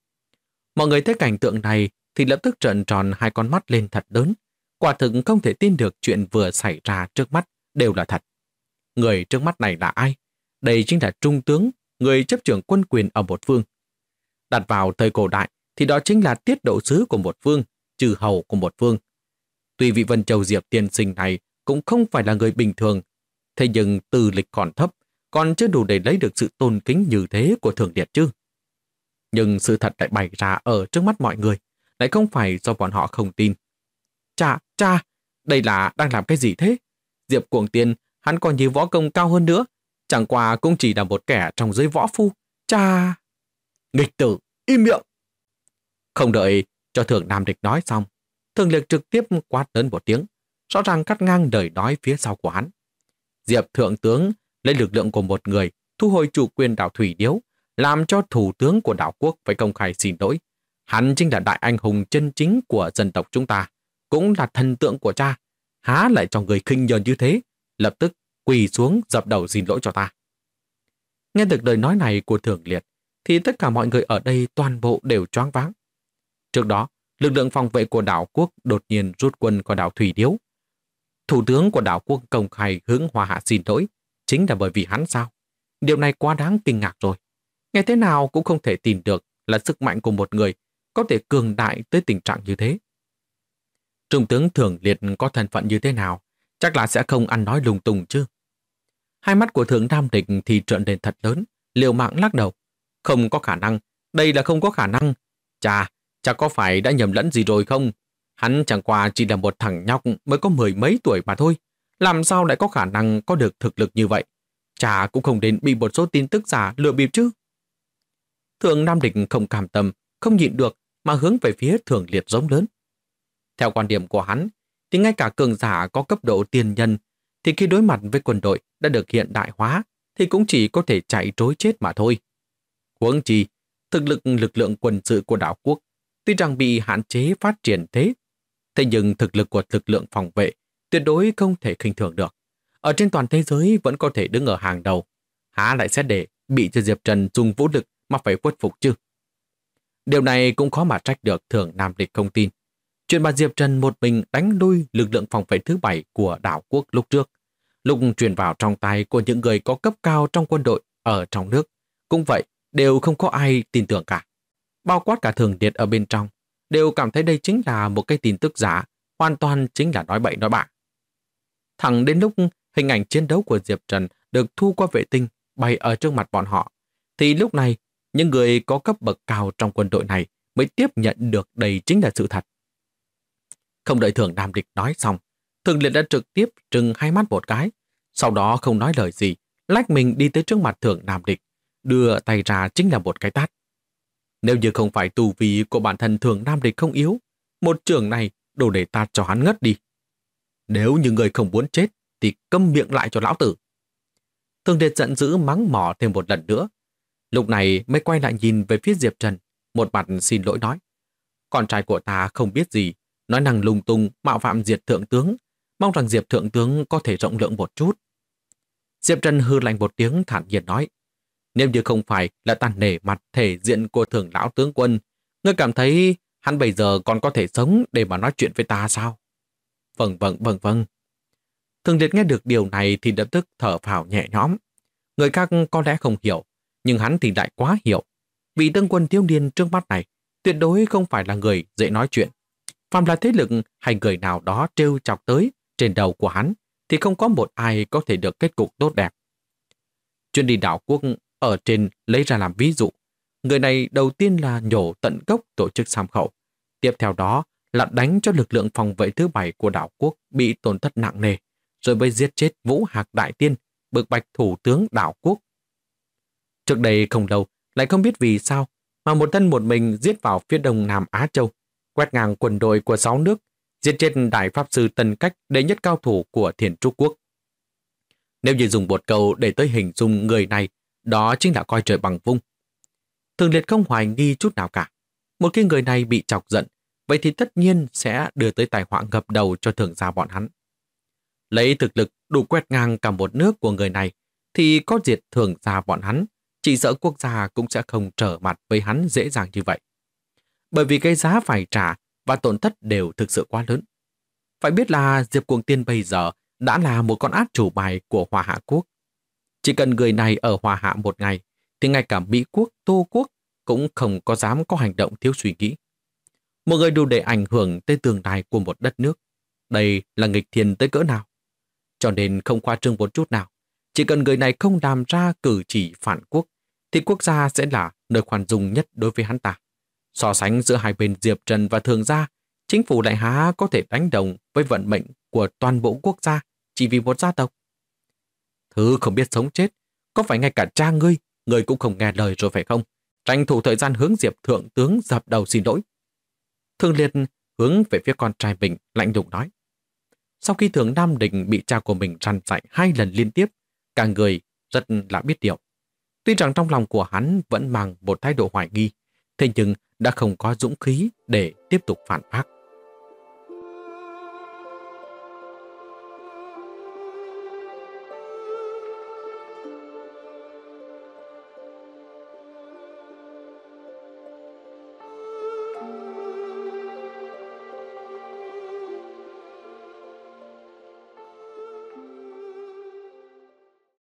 S1: Mọi người thấy cảnh tượng này thì lập tức trợn tròn hai con mắt lên thật lớn. Quả thực không thể tin được chuyện vừa xảy ra trước mắt đều là thật. Người trước mắt này là ai? Đây chính là trung tướng, người chấp trưởng quân quyền ở một phương. Đặt vào thời cổ đại thì đó chính là tiết độ sứ của một phương, trừ hầu của một phương. Tuy vị Vân Châu Diệp tiên sinh này cũng không phải là người bình thường, thế nhưng tư lịch còn thấp, còn chưa đủ để lấy được sự tôn kính như thế của Thường Liệt chứ. Nhưng sự thật lại bày ra ở trước mắt mọi người, lại không phải do bọn họ không tin. Cha, đây là đang làm cái gì thế? Diệp Cuồng Tiên, hắn còn nhiều võ công cao hơn nữa, chẳng qua cũng chỉ là một kẻ trong giới võ phu. Cha! Nghịch tử, im miệng! Không đợi cho Thường Nam Địch nói xong, Thường Liệt trực tiếp quát lớn một tiếng, rõ ràng cắt ngang lời nói phía sau của hắn. Diệp thượng tướng lấy lực lượng của một người thu hồi chủ quyền đảo Thủy Điếu, làm cho thủ tướng của đảo quốc phải công khai xin lỗi. Hắn chính là đại anh hùng chân chính của dân tộc chúng ta, cũng là thần tượng của cha. Há lại cho người khinh nhờn như thế, lập tức quỳ xuống dập đầu xin lỗi cho ta. Nghe được lời nói này của Thường Liệt, thì tất cả mọi người ở đây toàn bộ đều choáng váng. Trước đó, lực lượng phòng vệ của đảo quốc đột nhiên rút quân khỏi đảo Thủy Điếu. Thủ tướng của đảo quốc công khai hướng Hoa Hạ xin lỗi, chính là bởi vì hắn sao? Điều này quá đáng kinh ngạc rồi. Nghe thế nào cũng không thể tin được là sức mạnh của một người có thể cường đại tới tình trạng như thế. Trung tướng Thường Liệt có thân phận như thế nào, chắc là sẽ không ăn nói lung tung chứ. Hai mắt của Thượng Nam Địch thì trợn lên thật lớn, liều mạng lắc đầu. Không có khả năng, đây là không có khả năng. Cha có phải đã nhầm lẫn gì rồi không? Hắn chẳng qua chỉ là một thằng nhóc mới có 10 mấy tuổi mà thôi. Làm sao lại có khả năng có được thực lực như vậy? Cha cũng không đến bị một số tin tức giả lừa bịp chứ. Thượng Nam Địch không cam tâm, không nhịn được mà hướng về phía Thường Liệt giống lớn. Theo quan điểm của hắn, thì ngay cả cường giả có cấp độ tiền nhân thì khi đối mặt với quân đội đã được hiện đại hóa thì cũng chỉ có thể chạy trối chết mà thôi. Huống chi, thực lực lượng quân sự của đảo quốc tuy rằng bị hạn chế phát triển thế nhưng thực lực của lực lượng phòng vệ tuyệt đối không thể khinh thường được. Ở trên toàn thế giới vẫn có thể đứng ở hàng đầu. Há lại sẽ để bị cho Diệp Trần dùng vũ lực mà phải khuất phục chứ? Điều này cũng khó mà trách được Thường Nam Địch không tin. Chuyện mà Diệp Trần một mình đánh lui lực lượng phòng vệ thứ 7 của đảo quốc lúc trước, lúc truyền vào trong tay của những người có cấp cao trong quân đội ở trong nước, cũng vậy, đều không có ai tin tưởng cả. Bao quát cả Thường Liệt ở bên trong, đều cảm thấy đây chính là một cái tin tức giả, hoàn toàn chính là nói bậy nói bạ. Thẳng đến lúc hình ảnh chiến đấu của Diệp Trần được thu qua vệ tinh bay ở trước mặt bọn họ, thì lúc này những người có cấp bậc cao trong quân đội này mới tiếp nhận được đây chính là sự thật. Không đợi Thường Nam Địch nói xong, Thường Liệt đã trực tiếp trừng hai mắt một cái, sau đó không nói lời gì, lách mình đi tới trước mặt Thường Nam Địch, đưa tay ra chính là một cái tát. Nếu như không phải tu vi của bản thân Thường Nam Địch không yếu, một trường này đủ để tát cho hắn ngất đi. Nếu như người không muốn chết, thì câm miệng lại cho lão tử. Thường Liệt giận dữ mắng mỏ thêm một lần nữa. Lúc này mới quay lại nhìn về phía Diệp Trần, một mặt xin lỗi nói. Con trai của ta không biết gì, nói năng lung tung, mạo phạm Diệp thượng tướng, mong rằng Diệp thượng tướng có thể rộng lượng một chút. Diệp Trần hư lạnh một tiếng thản nhiên nói. Nếu như không phải là ta nể mặt thể diện của Thường lão tướng quân, ngươi cảm thấy hắn bây giờ còn có thể sống để mà nói chuyện với ta sao? Vâng. Thường Liệt nghe được điều này thì lập tức thở phào nhẹ nhõm. Người khác có lẽ không hiểu, nhưng hắn thì lại quá hiểu. Vị tướng quân thiếu niên trước mắt này tuyệt đối không phải là người dễ nói chuyện. Phàm là thế lực hay người nào đó trêu chọc tới trên đầu của hắn thì không có một ai có thể được kết cục tốt đẹp. Chuyến đi đảo quốc ở trên lấy ra làm ví dụ. Người này đầu tiên là nhổ tận gốc tổ chức Sam Khẩu. Tiếp theo đó là đánh cho lực lượng phòng vệ thứ 7 của đảo quốc bị tổn thất nặng nề, rồi mới giết chết Vũ Hạc Đại Tiên, bực bạch thủ tướng đảo quốc. Trước đây không lâu, lại không biết vì sao mà một thân một mình giết vào phía đông Nam Á Châu, quét ngang quân đội của 6 nước, giết chết Đại Pháp Sư Tân Cách đệ nhất cao thủ của Thiền Trúc Quốc. Nếu như dùng một câu để tới hình dung người này, đó chính là coi trời bằng vung. Thường Liệt không hoài nghi chút nào cả. Một khi người này bị chọc giận, vậy thì tất nhiên sẽ đưa tới tai họa ngập đầu cho thường gia bọn hắn. Lấy thực lực đủ quét ngang cả một nước của người này, thì có diệt thường gia bọn hắn, chỉ sợ quốc gia cũng sẽ không trở mặt với hắn dễ dàng như vậy. Bởi vì cái giá phải trả và tổn thất đều thực sự quá lớn. Phải biết là Diệp Cuồng Tiên bây giờ đã là một con át chủ bài của Hoa Hạ Quốc. Chỉ cần người này ở Hoa Hạ một ngày, thì ngay cả Mỹ Quốc, Tô Quốc cũng không có dám có hành động thiếu suy nghĩ. Một người đủ để ảnh hưởng tới tương lai của một đất nước. Đây là nghịch thiên tới cỡ nào. Cho nên không khoa trương một chút nào. Chỉ cần người này không làm ra cử chỉ phản quốc, thì quốc gia sẽ là nơi khoan dung nhất đối với hắn ta. So sánh giữa hai bên Diệp Trần và Thường gia, chính phủ Đại Há có thể đánh đồng với vận mệnh của toàn bộ quốc gia chỉ vì một gia tộc. Thứ không biết sống chết, có phải ngay cả cha ngươi cũng không nghe lời rồi phải không? Tranh thủ thời gian hướng Diệp thượng tướng dập đầu xin lỗi. Thường Liệt hướng về phía con trai mình lạnh lùng nói. Sau khi Thường Nam Đình bị cha của mình răn dạy 2 lần liên tiếp, cả người rất là biết điều. Tuy rằng trong lòng của hắn vẫn mang một thái độ hoài nghi, thế nhưng đã không có dũng khí để tiếp tục phản bác.